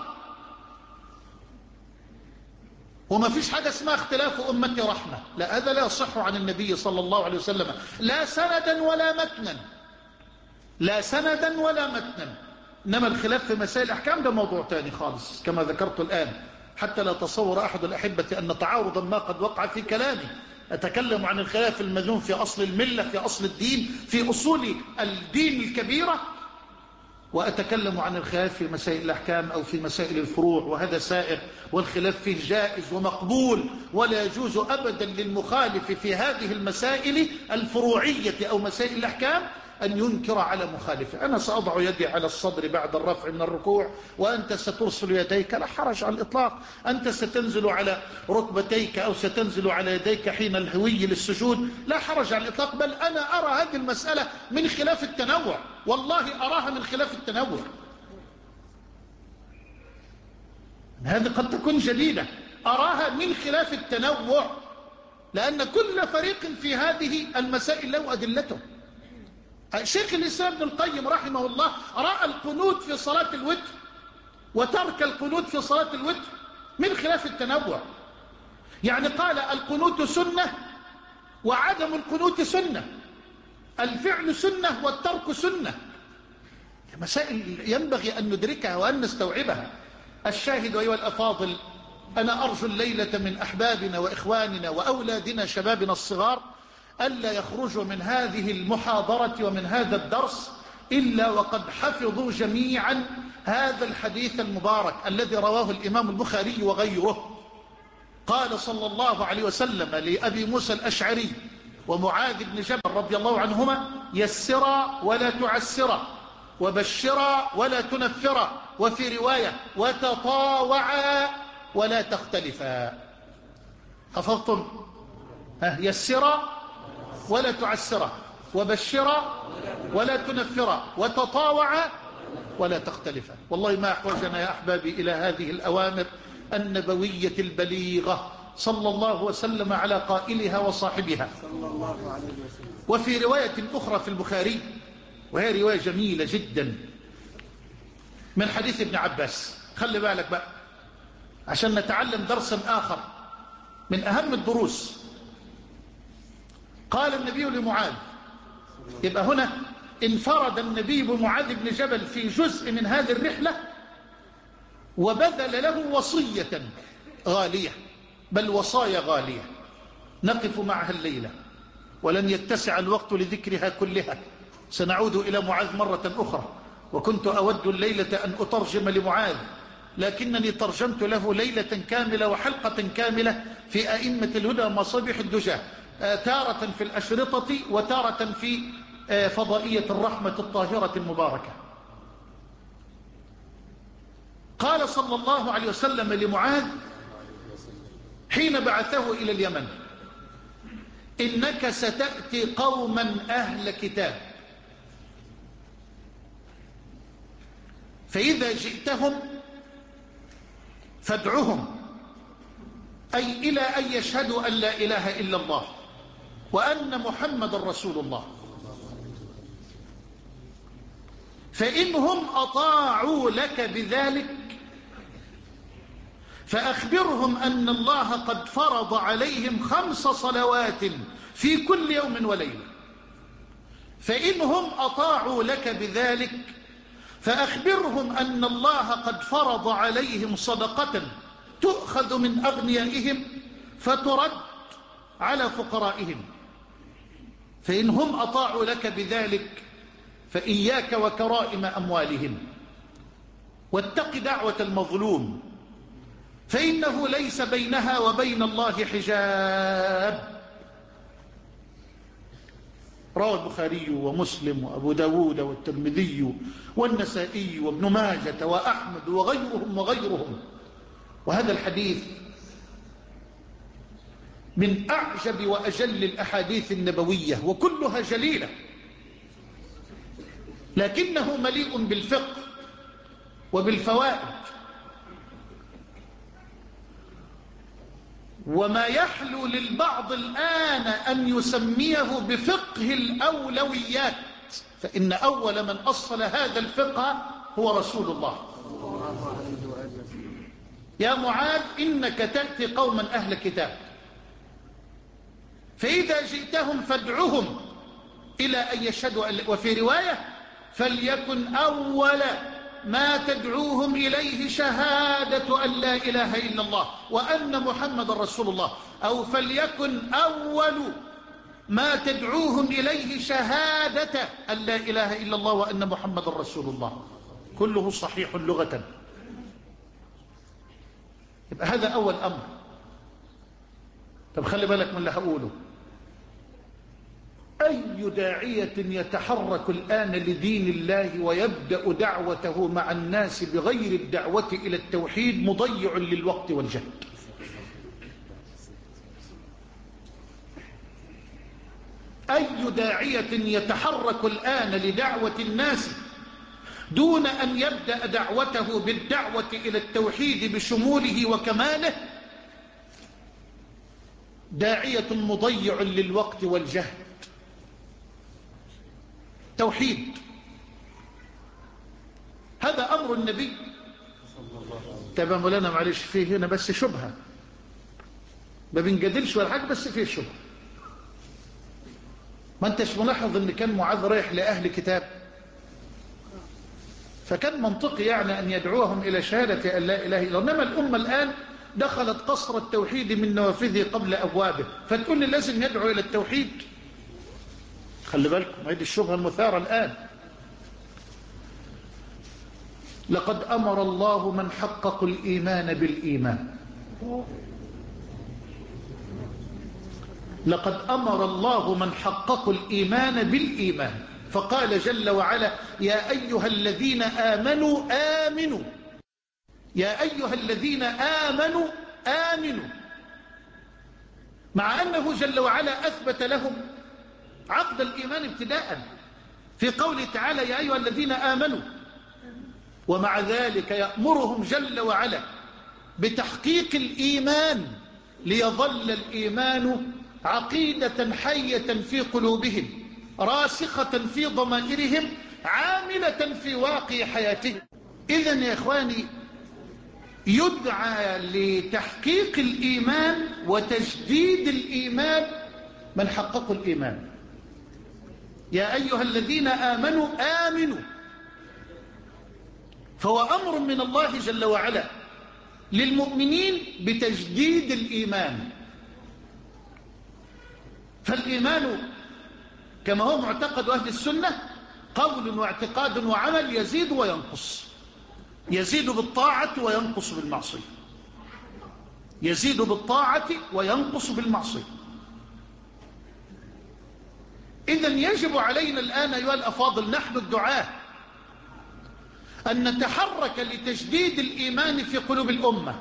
وما فيش حاجة اسمها اختلاف أمتي رحمة، لا، هذا لا يصح عن النبي صلى الله عليه وسلم، لا سندا ولا متنا، لا سندا ولا متنا. إنما الخلاف في مسائل الأحكام ده موضوع تاني خالص كما ذكرت الآن، حتى لا تصور أحد الأحبة أن تعارضا ما قد وقع في كلامي. أتكلم عن الخلاف المذموم في أصل الملة، في أصل الدين، في أصول الدين الكبيرة، وأتكلم عن الخلاف في مسائل الأحكام أو في مسائل الفروع، وهذا سائر، والخلاف فيه جائز ومقبول، ولا يجوز أبدا للمخالف في هذه المسائل الفروعية أو مسائل الأحكام أن ينكر على مخالفه. أنا سأضع يدي على الصدر بعد الرفع من الركوع، وأنت سترسل يديك، لا حرج على الإطلاق. أنت ستنزل على ركبتيك أو ستنزل على يديك حين الهوي للسجود، لا حرج على الإطلاق. بل أنا أرى هذه المسألة من خلاف التنوع، والله أراها من خلاف التنوع. هذه قد تكون جديدة، أراها من خلاف التنوع، لأن كل فريق في هذه المسائل له أدلته. شيخ الإسلام ابن القيم رحمه الله رأى القنوت في صلاة الوتر وترك القنوت في صلاة الوتر من خلاف التنوع، يعني قال القنوت سنة وعدم القنوت سنة، الفعل سنة والترك سنة. مسائل ينبغي أن ندركها وأن نستوعبها. الشاهد أيها الأفاضل، أنا أرجو الليلة من أحبابنا وإخواننا وأولادنا شبابنا الصغار ألا يخرجوا من هذه المحاضرة ومن هذا الدرس إلا وقد حفظوا جميعا هذا الحديث المبارك الذي رواه الإمام البخاري وغيره. قال صلى الله عليه وسلم لأبي موسى الأشعري ومعاذ بن جبل رضي الله عنهما: يسرا ولا تعسرا، وبشرا ولا تنفرا، وفي رواية: وتطاوعا ولا تختلفا. حفظتم؟ ها، يسرا ولا تعسرا، وبشرا ولا تنفرا، وتطاوعا ولا تختلفا. والله ما أحوجنا يا أحبابي إلى هذه الأوامر النبوية البليغة، صلى الله وسلم على قائلها وصاحبها. وفي رواية أخرى في البخاري، وهي رواية جميلة جدا، من حديث ابن عباس. خلي بالك بقى عشان نتعلم درسا آخر من أهم الدروس. قال النبي لمعاذ، يبقى هنا انفرد النبي بمعاذ بن جبل في جزء من هذه الرحلة، وبذل له وصية غالية، بل وصايا غالية نقف معها الليلة، ولن يتسع الوقت لذكرها كلها. سنعود إلى معاذ مرة أخرى، وكنت أود الليلة أن أترجم لمعاذ، لكنني ترجمت له ليلة كاملة وحلقة كاملة في أئمة الهدى مصابيح الدجى، تارة في الأشرطة وتارة في فضائية الرحمة الطاهرة المباركة. قال صلى الله عليه وسلم لمعاذ حين بعثه إلى اليمن: إنك ستأتي قوما أهل كتاب، فإذا جئتهم فادعهم، أي إلى أن يشهدوا أن لا إله إلا الله وأن محمد رسول الله، فإنهم أطاعوا لك بذلك فأخبرهم أن الله قد فرض عليهم خمس صلوات في كل يوم وليلة. فإنهم أطاعوا لك بذلك فأخبرهم أن الله قد فرض عليهم صدقة تؤخذ من أغنيائهم فترد على فقرائهم. فإنهم أطاعوا لك بذلك فإياك وكرائم أموالهم، واتق دعوة المظلوم، فإنه ليس بينها وبين الله حجاب. روى البخاري ومسلم وأبو داود والترمذي والنسائي وابن ماجة وأحمد وغيرهم وغيرهم. وهذا الحديث من أعجب وأجل الأحاديث النبوية، وكلها جليلة، لكنه مليء بالفقه وبالفوائد. وما يحلو للبعض الآن أن يسميه بفقه الأولويات، فإن أول من أصل هذا الفقه هو رسول الله. يا معاذ إنك تأتي قوما أهل كتاب، فإذا جئتهم فادعهم إلى أن يشهدوا. وفي رواية فليكن أول ما تدعوهم إليه شهادة أن لا إله إلا الله وأن محمد رسول الله، أو فليكن أول ما تدعوهم إليه شهادة أن لا إله إلا الله وأن محمد رسول الله. كله صحيح لغة. يبقى هذا أول أمر. طب خلي بالك من اللي هقوله. أي داعية يتحرك الآن لدين الله ويبدأ دعوته مع الناس بغير الدعوة إلى التوحيد مضيع للوقت والجهد. أي داعية يتحرك الآن لدعوة الناس دون أن يبدأ دعوته بالدعوة إلى التوحيد بشموله وكماله داعية مضيع للوقت والجهد. توحيد هذا أمر النبي. تبا مولانا معلش فيه هنا بس شبهة، ما بنجدلش ولا حاجة، بس فيه شبهة. ما انتش ملاحظ ان كان معاذ رايح لأهل كتاب، فكان منطقي يعني أن يدعوهم إلى شهادة أن لا إله إلا الله. إنما الأمة الآن دخلت قصر التوحيد من نوافذه قبل أبوابه، فتقول لي لازم يدعو إلى التوحيد. خلي بالكم هذه الشبهة المثارة الآن. لقد أمر الله من حقق الإيمان بالإيمان، لقد أمر الله من حقق الإيمان بالإيمان، فقال جل وعلا: يا أيها الذين آمنوا آمنوا، يا أيها الذين آمنوا آمنوا مع أنه جل وعلا أثبت لهم عقد الإيمان ابتداء في قوله تعالى يا أيها الذين آمنوا، ومع ذلك يأمرهم جل وعلا بتحقيق الإيمان ليظل الإيمان عقيدة حية في قلوبهم راسخة في ضمائرهم عاملة في واقع حياتهم. إذن يا إخواني يدعى لتحقيق الإيمان وتجديد الإيمان من حققوا الإيمان. يا أيها الذين آمنوا آمنوا، فهو أمر من الله جل وعلا للمؤمنين بتجديد الإيمان. فالإيمان كما هو معتقد أهل السنة قول واعتقاد وعمل يزيد وينقص، يزيد بالطاعة وينقص بالمعصية، يزيد بالطاعة وينقص بالمعصية. إذن يجب علينا الآن أيها الأفاضل نحن الدعاة أن نتحرك لتجديد الإيمان في قلوب الأمة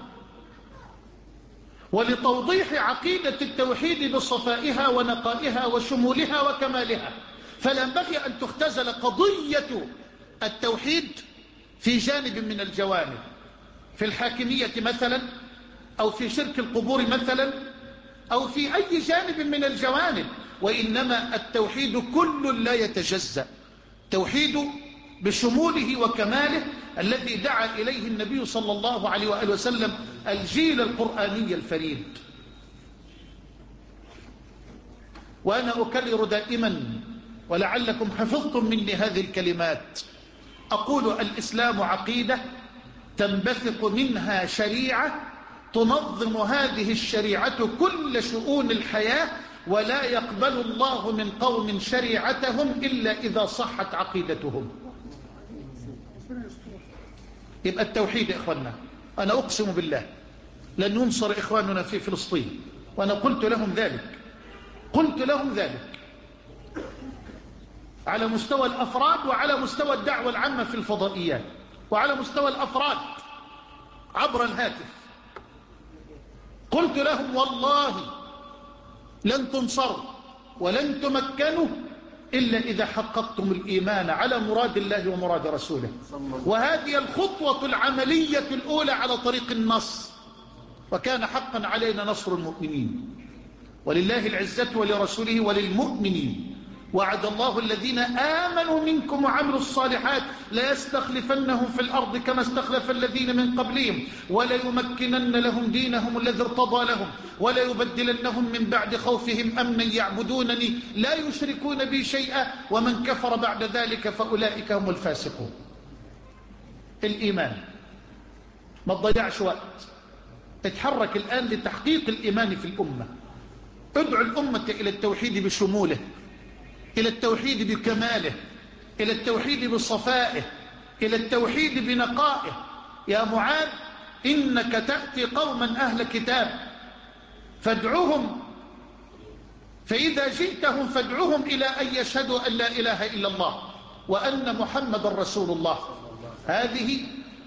ولتوضيح عقيدة التوحيد بصفائها ونقائها وشمولها وكمالها. فلا ينبغي أن تختزل قضية التوحيد في جانب من الجوانب، في الحاكمية مثلا أو في شرك القبور مثلا أو في أي جانب من الجوانب، وإنما التوحيد كل لا يتجزأ، توحيد بشموله وكماله الذي دعا إليه النبي صلى الله عليه وآله وسلم الجيل القرآني الفريد. وأنا أكرر دائما ولعلكم حفظتم مني هذه الكلمات، أقول الإسلام عقيدة تنبثق منها شريعة تنظم هذه الشريعة كل شؤون الحياة، ولا يقبل الله من قوم شريعتهم إلا إذا صحت عقيدتهم. يبقى التوحيد يا إخواننا، أنا أقسم بالله لن ينصر إخواننا في فلسطين، وأنا قلت لهم ذلك، قلت لهم ذلك على مستوى الأفراد وعلى مستوى الدعوة العامة في الفضائيات وعلى مستوى الأفراد عبر الهاتف. قلت لهم والله لن تنصروا ولن تمكنوا إلا إذا حققتم الإيمان على مراد الله ومراد رسوله، وهذه الخطوة العملية الأولى على طريق النصر، وكان حقا علينا نصر المؤمنين، ولله العزة ولرسوله وللمؤمنين. وعد الله الذين آمنوا منكم وعملوا الصالحات ليستخلفنهم في الأرض كما استخلف الذين من قبلهم وليمكنن لهم دينهم الذي ارتضى لهم وليبدلنهم من بعد خوفهم أمنا يعبدونني لا يشركون بي شيئا ومن كفر بعد ذلك فأولئك هم الفاسقون. الإيمان ما تضيعش وقت، اتحرك الآن لتحقيق الإيمان في الأمة. ادعو الأمة إلى التوحيد بشموله، إلى التوحيد بكماله، إلى التوحيد بصفائه، إلى التوحيد بنقائه. يا معاذ إنك تأتي قوما أهل كتاب فادعوهم، فإذا جئتهم فادعوهم إلى أن يشهدوا أن لا إله إلا الله وأن محمد رسول الله. هذه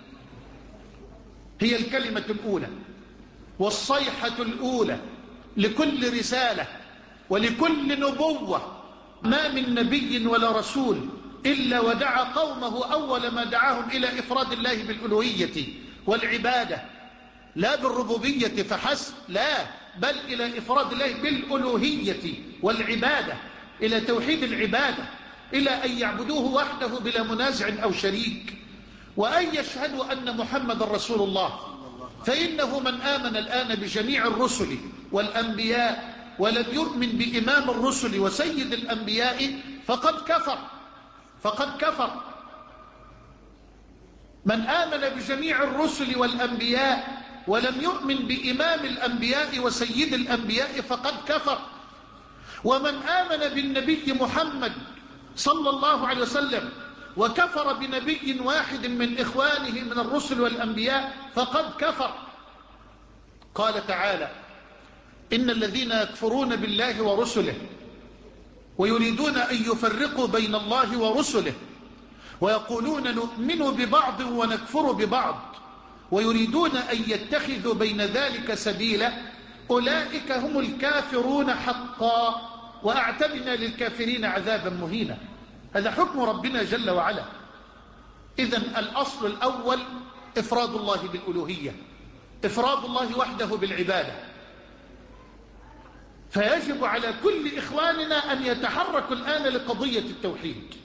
هي الكلمة الأولى والصيحة الأولى لكل رسالة ولكل نبوة. ما من نبي ولا رسول إلا ودعا قومه أول ما دعاهم إلى إفراد الله بالألوهية والعبادة، لا بالربوبية فحسب، لا، بل إلى إفراد الله بالألوهية والعبادة، إلى توحيد العبادة، إلى أن يعبدوه وحده بلا منازع أو شريك، وأن يشهدوا أن محمد رسول الله. فإنه من آمن الآن بجميع الرسل والأنبياء ولم يؤمن بإمام الرسل وسيد الأنبياء فقد كفر، فقد كفر. من آمن بجميع الرسل والأنبياء ولم يؤمن بإمام الأنبياء وسيد الأنبياء فقد كفر. ومن آمن بالنبي محمد صلى الله عليه وسلم وكفر بنبي واحد من إخوانه من الرسل والأنبياء فقد كفر. قال تعالى إن الذين يكفرون بالله ورسله ويريدون أن يفرقوا بين الله ورسله ويقولون نؤمن ببعض ونكفر ببعض ويريدون أن يتخذوا بين ذلك سبيلا أولئك هم الكافرون حقا وأعتدنا للكافرين عذابا مهينا. هذا حكم ربنا جل وعلا. إذن الأصل الأول إفراد الله بالألوهية، إفراد الله وحده بالعبادة. فيجب على كل إخواننا أن يتحركوا الآن لقضية التوحيد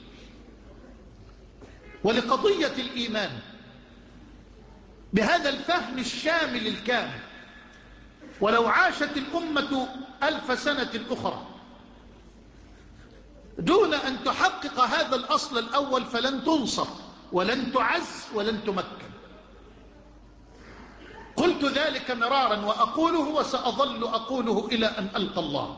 ولقضية الإيمان بهذا الفهم الشامل الكامل. ولو عاشت الأمة ألف سنة أخرى دون أن تحقق هذا الأصل الأول فلن تنصر ولن تعز ولن تمكن. قلت ذلك مرارا وأقوله وسأظل أقوله إلى أن ألقى الله.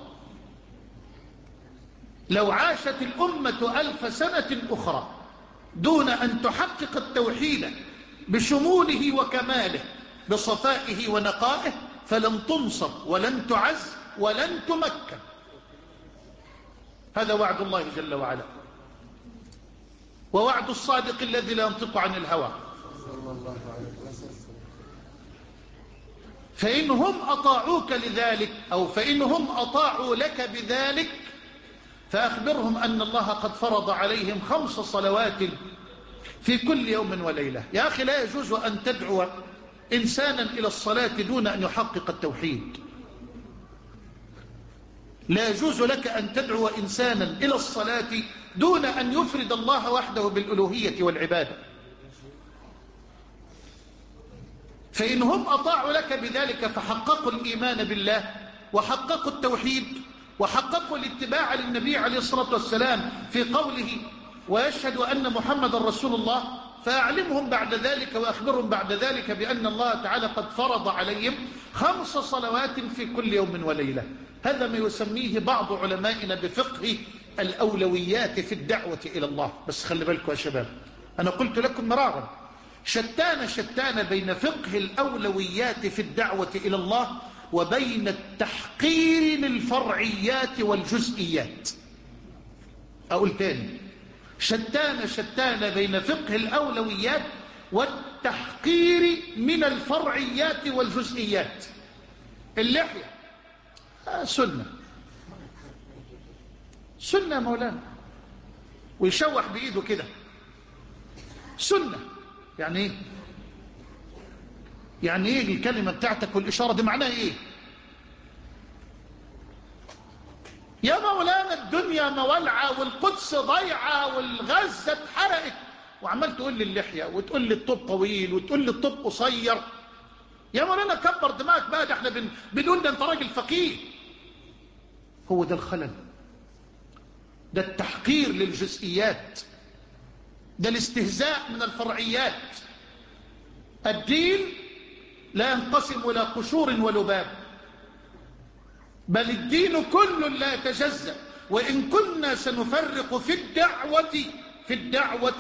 لو عاشت الأمة ألف سنة أخرى دون أن تحقق التوحيد بشموله وكماله بصفائه ونقائه فلن تنصر ولن تعز ولن تمكن. هذا وعد الله جل وعلا، ووعد الصادق الذي لا ينطق عن الهوى. فإنهم أطاعوك لذلك أو فإنهم أطاعوا لك بذلك فأخبرهم أن الله قد فرض عليهم خمس صلوات في كل يوم وليلة. يا أخي لا يجوز أن تدعو إنسانا إلى الصلاة دون أن يحقق التوحيد. لا يجوز لك أن تدعو إنسانا إلى الصلاة دون أن يفرد الله وحده بالألوهية والعبادة. فإنهم أطاعوا لك بذلك فحققوا الإيمان بالله وحققوا التوحيد وحققوا الاتباع للنبي عليه الصلاة والسلام في قوله ويشهد أن محمد رسول الله، فأعلمهم بعد ذلك وأخبرهم بعد ذلك بأن الله تعالى قد فرض عليهم خمس صلوات في كل يوم وليلة. هذا ما يسميه بعض علمائنا بفقه الأولويات في الدعوة إلى الله. بس خلي بالكم يا شباب، أنا قلت لكم مرارا شتان شتان بين فقه الأولويات في الدعوة إلى الله وبين التحقير للفرعيات والجزئيات. أقول تاني، شتان شتان بين فقه الأولويات والتحقير من الفرعيات والجزئيات. اللحية آه سنة سنة مولانا، ويشوح بإيده كده سنة. يعني ايه؟ يعني ايه الكلمة بتاعتك والإشارة دي معناها ايه؟ يا مولانا الدنيا مولعة والقدس ضيعة والغزة اتحرقت وعمال تقول لي اللحية وتقول لي الطب طويل وتقول لي الطب قصير. يا مولانا كبر دماغك بقى، ده احنا بن... بنقول ده انت راجل فقيه. هو ده الخلل، ده التحقير للجزئيات، ده الاستهزاء من الفرعيات. الدين لا ينقسم إلى قشور ولباب، بل الدين كل لا يتجزأ. وإن كنا سنفرق في الدعوة في الدعوة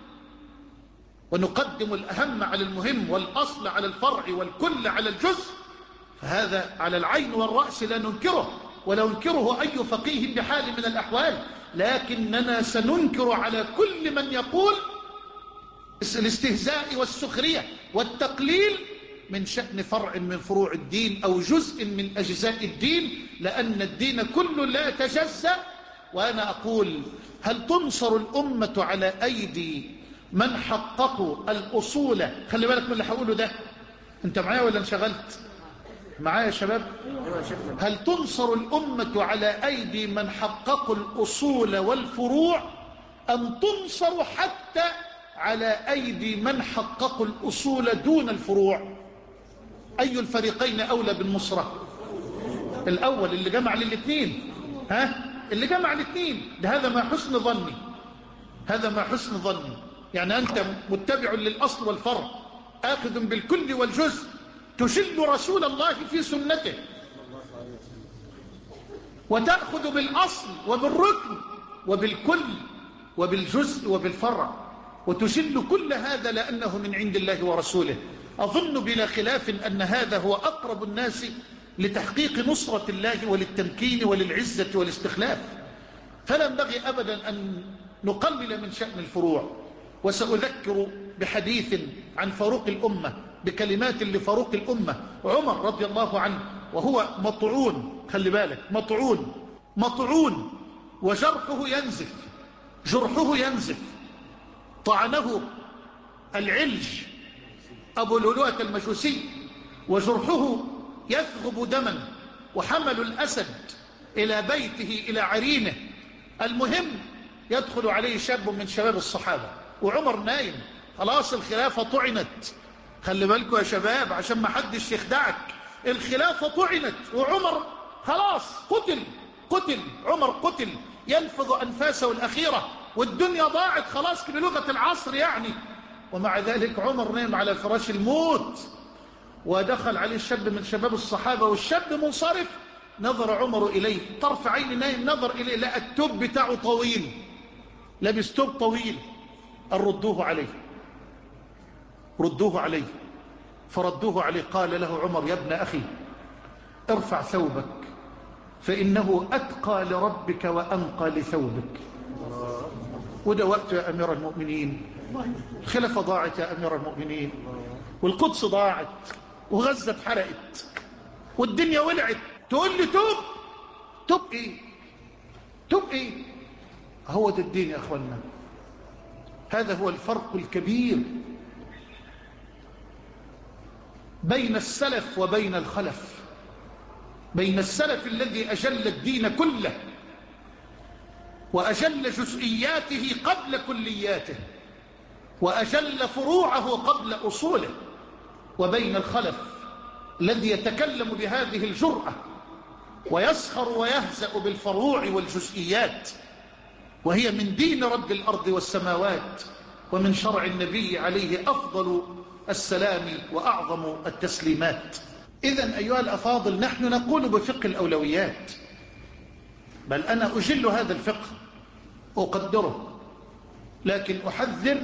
ونقدم الأهم على المهم والأصل على الفرع والكل على الجزء، فهذا على العين والرأس لا ننكره ولا ينكره أي فقيه بحال من الأحوال. لكننا سننكر على كل من يقول الاستهزاء والسخرية والتقليل من شأن فرع من فروع الدين أو جزء من أجزاء الدين، لأن الدين كله لا يتجزأ. وأنا أقول هل تنصر الأمة على أيدي من حققوا الأصول؟ خلي بالك من اللي هقوله ده، أنت معايا ولا انشغلت؟ معايا يا شباب؟ هل تنصر الأمة على أيدي من حققوا الأصول والفروع أم تنصر حتى على أيدي من حققوا الأصول دون الفروع؟ أي الفريقين أولى بالنصرة؟ الأول اللي جمع للاثنين، ها اللي جمع الاثنين ده. هذا ما حسن ظني، هذا ما حسن ظني. يعني أنت متبع للأصل والفرع، آخذ بالكل والجزء، تشل رسول الله في سنته، وتأخذ بالأصل وبالركن وبالكل وبالجزء وبالفرع، وتشل كل هذا لأنه من عند الله ورسوله. أظن بلا خلاف أن هذا هو أقرب الناس لتحقيق نصرة الله وللتمكين وللعزة والاستخلاف. فلا ينبغي أبدا أن نقلل من شأن الفروع. وسأذكر بحديث عن فاروق الأمة، بكلمات لفاروق الأمة عمر رضي الله عنه، وهو مطعون، خلي بالك، مطعون مطعون وجرحه ينزف، جرحه ينزف، طعنه العلج أبو لؤلؤة المجوسي وجرحه يثغب دما، وحملوا الأسد إلى بيته إلى عرينه. المهم يدخل عليه شاب من شباب الصحابة وعمر نايم، خلاص الخلافة طعنت. خلي بالكم يا شباب عشان ما حدش يخدعك، الخلافة طعنت وعمر خلاص قتل قتل عمر قتل يلفظ أنفاسه الأخيرة والدنيا ضاعت خلاص بلغة العصر يعني. ومع ذلك عمر نام على فراش الموت، ودخل عليه الشاب من شباب الصحابة والشاب منصرف. نظر عمر إليه طرف عين نايم، نظر إليه لقى التوب بتاعه طويل، لابس توب طويل. ردوه عليه ردوه عليه فردوه عليه. قال له عمر: يا ابن أخي ارفع ثوبك فإنه أتقى لربك وأنقى لثوبك. وده وقت يا أمير المؤمنين، الخلافة ضاعت يا أمير المؤمنين، والقدس ضاعت، وغزة اتحرقت، والدنيا ولعت. تقول لي توب توب ايه توب ايه؟ هو ده الدين يا أخوانا. هذا هو الفرق الكبير بين السلف وبين الخلف. بين السلف الذي أجل الدين كله وأجل جزئياته قبل كلياته وأجل فروعه قبل أصوله، وبين الخلف الذي يتكلم بهذه الجرأة ويسخر ويهزأ بالفروع والجزئيات، وهي من دين رب الأرض والسماوات ومن شرع النبي عليه أفضل السلام وأعظم التسليمات. إذن أيها الأفاضل، نحن نقول بفقه الأولويات، بل أنا أجل هذا الفقه أقدره، لكن أحذر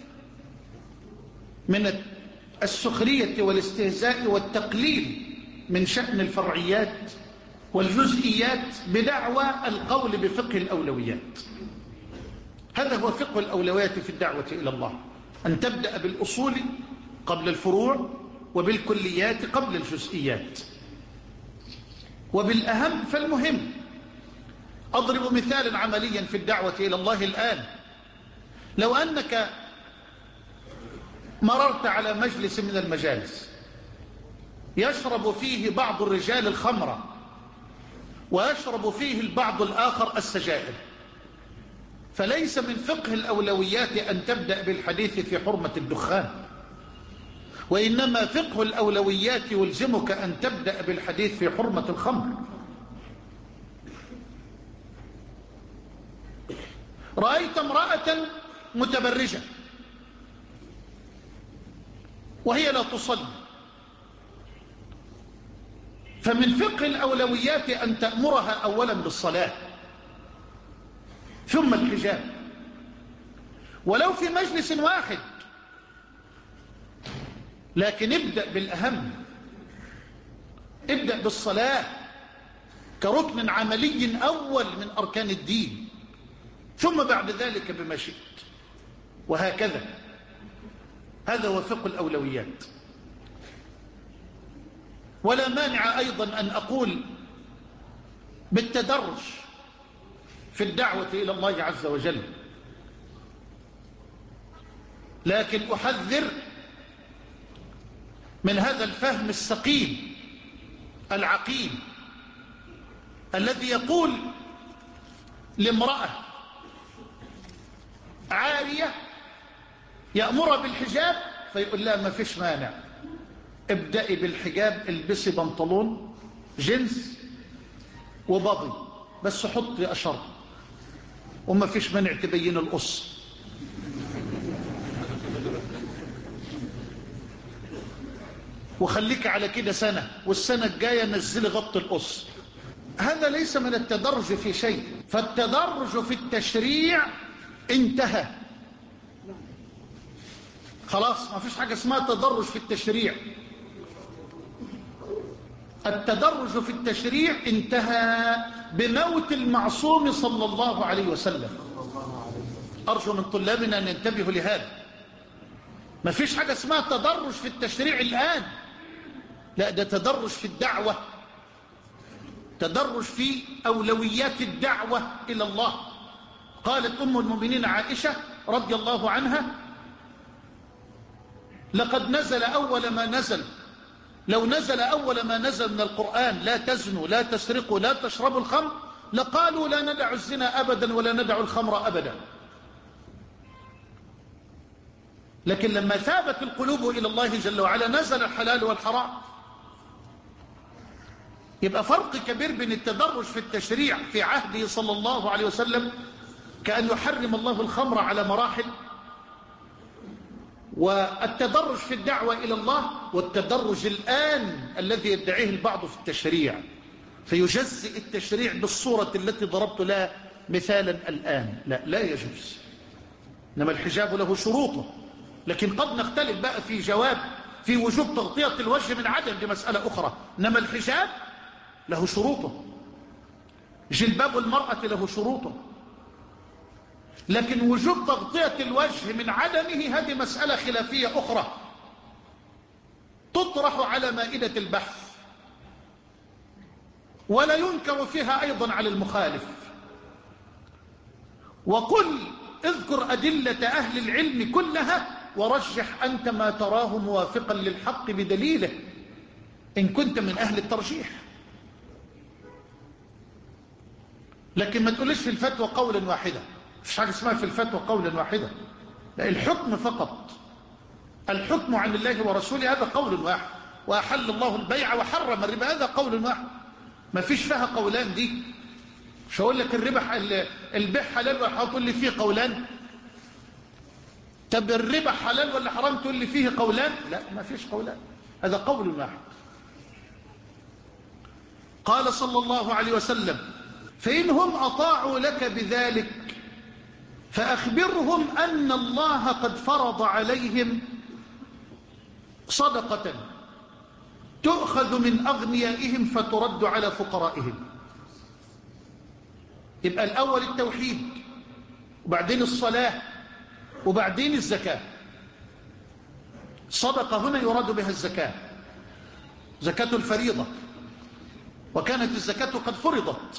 من السخرية والاستهزاء والتقليل من شأن الفرعيات والجزئيات بدعوى القول بفقه الأولويات. هذا هو فقه الأولويات في الدعوة إلى الله، أن تبدأ بالأصول قبل الفروع، وبالكليات قبل الجزئيات، وبالأهم فالمهم. أضرب مثالا عمليا في الدعوة إلى الله الآن. لو أنك مررت على مجلس من المجالس يشرب فيه بعض الرجال الخمر ويشرب فيه البعض الآخر السجائر، فليس من فقه الأولويات أن تبدأ بالحديث في حرمة الدخان، وإنما فقه الأولويات يلزمك أن تبدأ بالحديث في حرمة الخمر. رأيت امرأة متبرجة وهي لا تصلي، فمن فقه الأولويات أن تأمرها أولا بالصلاة ثم الحجاب، ولو في مجلس واحد، لكن ابدأ بالأهم، ابدأ بالصلاة كركن عملي أول من أركان الدين، ثم بعد ذلك بما شئت، وهكذا. هذا هو فقه الأولويات. ولا مانع أيضا أن أقول بالتدرج في الدعوة إلى الله عز وجل، لكن أحذر من هذا الفهم السقيم العقيم الذي يقول لامرأة عارية يأمرها بالحجاب فيقول لها ما فيش مانع، ابدأي بالحجاب، البسي بنطلون جنس وبضي بس حطي أشر، وما فيش مانع تبين القص. وخليك على كده سنة، والسنة الجاية نزلي غط القص. هذا ليس من التدرج في شيء، فالتدرج في التشريع انتهى خلاص، ما فيش حاجة اسمها تدرج في التشريع. التدرج في التشريع انتهى بموت المعصوم صلى الله عليه وسلم. أرجو من طلابنا أن ينتبهوا لهذا. ما فيش حاجة اسمها تدرج في التشريع الآن، لا، ده تدرج في الدعوة تدرج في أولويات الدعوة إلى الله. قالت أم المؤمنين عائشة رضي الله عنها: لقد نزل أول ما نزل، لو نزل أول ما نزل من القرآن لا تزنوا لا تسرقوا لا تشربوا الخمر لقالوا لا ندع الزنا أبدا ولا ندع الخمر أبدا. لكن لما ثابت القلوب إلى الله جل وعلا نزل الحلال والحرام. يبقى فرق كبير بين التدرج في التشريع في عهده صلى الله عليه وسلم كأن يحرم الله الخمر على مراحل، والتدرج في الدعوة إلى الله، والتدرج الآن الذي يدعيه البعض في التشريع فيجزئ التشريع بالصورة التي ضربت لها مثالا الآن. لا لا يجوز. إنما الحجاب له شروطه، لكن قد نختلف بقى في جواب في وجوب تغطية الوجه من عدم، دي مسألة أخرى. إنما الحجاب له شروطه، جلباب المرأة له شروطه، لكن وجوب تغطية الوجه من عدمه هذه مسألة خلافية أخرى تطرح على مائدة البحث، ولا ينكر فيها أيضا على المخالف. وقل اذكر أدلة أهل العلم كلها ورجح أنت ما تراه موافقا للحق بدليله إن كنت من أهل الترجيح. لكن ما تقولش في الفتوى قولا واحدا، مش حاجة اسمها في الفتوى قولا واحدا، لا، الحكم فقط، الحكم عن الله ورسوله هذا قول واحد، وأحل الله البيع وحرم الربا هذا قول واحد، ما فيش فيها قولان. دي مش هقول لك الربا البيع حلال ولا حرام تقول لي فيه قولان، طب الربا حلال ولا حرام تقول لي فيه قولان، لا ما فيش قولان، هذا قول واحد. قال صلى الله عليه وسلم: فإنهم أطاعوا لك بذلك فأخبرهم أن الله قد فرض عليهم صدقة تؤخذ من أغنيائهم فترد على فقرائهم. يبقى الأول التوحيد، وبعدين الصلاة، وبعدين الزكاة. صدقة هنا يراد بها الزكاة، زكاة الفريضة، وكانت الزكاة قد فرضت.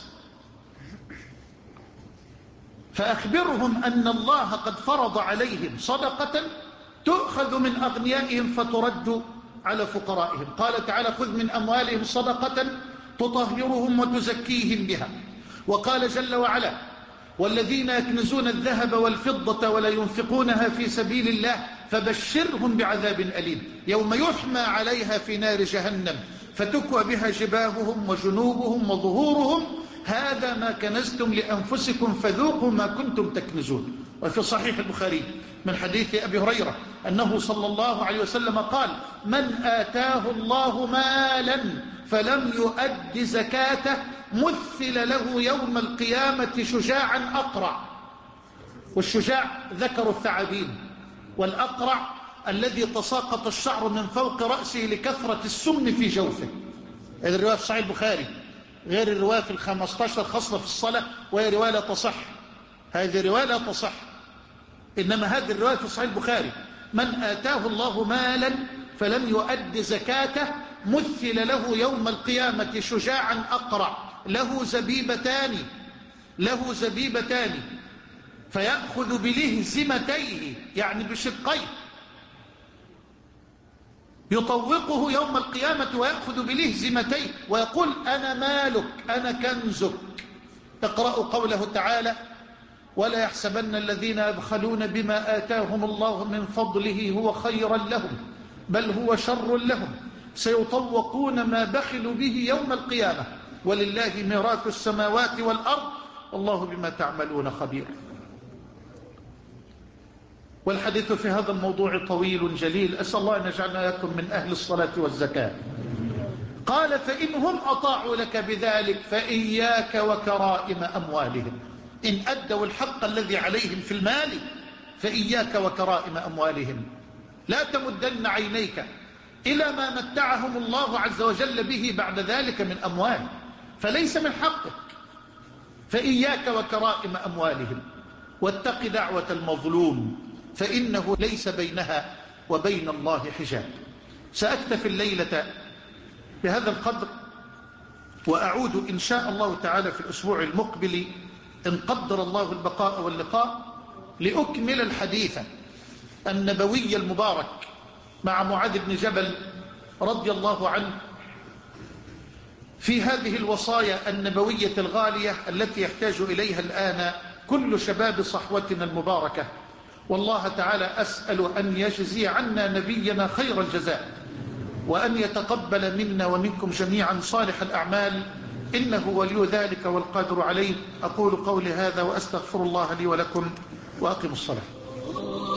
فأخبرهم أن الله قد فرض عليهم صدقة تؤخذ من أغنيائهم فترد على فقرائهم. قال تعالى: خذ من أموالهم صدقة تطهرهم وتزكيهم بها. وقال جل وعلا: والذين يكنزون الذهب والفضة ولا ينفقونها في سبيل الله فبشرهم بعذاب أليم يوم يحمى عليها في نار جهنم فتكوى بها جباههم وجنوبهم وظهورهم هذا ما كنزتم لأنفسكم فذوقوا ما كنتم تكنزون. وفي صحيح البخاري من حديث أبي هريرة أنه صلى الله عليه وسلم قال: من آتاه الله مالا فلم يؤد زكاته مثل له يوم القيامة شجاعا أقرع. والشجاع ذكر الثعابين، والأقرع الذي تساقط الشعر من فوق رأسه لكثرة السم في جوفه. هذه الرواية في صحيح البخاري غير الرواية في الخمستاشر خصلة في الصلاة، وهي رواية لا تصح. هذه رواية لا تصح، إنما هذه الرواية في صحيح البخاري: من آتاه الله مالا فلم يؤد زكاته مثل له يوم القيامة شجاعا أقرع له زبيبتان له زبيبتان فيأخذ بلهزمتيه يعني بشقيه، يطوقه يوم القيامة ويأخذ بلهزمتيه ويقول: أنا مالك أنا كنزك. اقرأوا قوله تعالى: ولا يحسبن الذين يبخلون بما آتاهم الله من فضله هو خيرا لهم بل هو شر لهم سيطوقون ما بخلوا به يوم القيامة ولله ميراث السماوات والأرض والله بما تعملون خبير. والحديث في هذا الموضوع طويل جليل، أسأل الله أن يجعلنا إياكم من أهل الصلاة والزكاة. قال: فإنهم أطاعوا لك بذلك فإياك وكرائم أموالهم. إن أدوا الحق الذي عليهم في المال فإياك وكرائم أموالهم. لا تمدن عينيك إلى ما متعهم الله عز وجل به بعد ذلك من أموال، فليس من حقك. فإياك وكرائم أموالهم واتق دعوة المظلوم فإنه ليس بينها وبين الله حجاب. سأكتفي الليلة بهذا القدر، وأعود إن شاء الله تعالى في الأسبوع المقبل إن قدر الله البقاء واللقاء لأكمل الحديث النبوي المبارك مع معاذ بن جبل رضي الله عنه في هذه الوصايا النبوية الغالية التي يحتاج إليها الآن كل شباب صحوتنا المباركة. والله تعالى أسأل أن يجزي عنا نبينا خير الجزاء، وأن يتقبل منا ومنكم جميعا صالح الأعمال، إنه ولي ذلك والقادر عليه. أقول قولي هذا وأستغفر الله لي ولكم، وأقم الصلاة.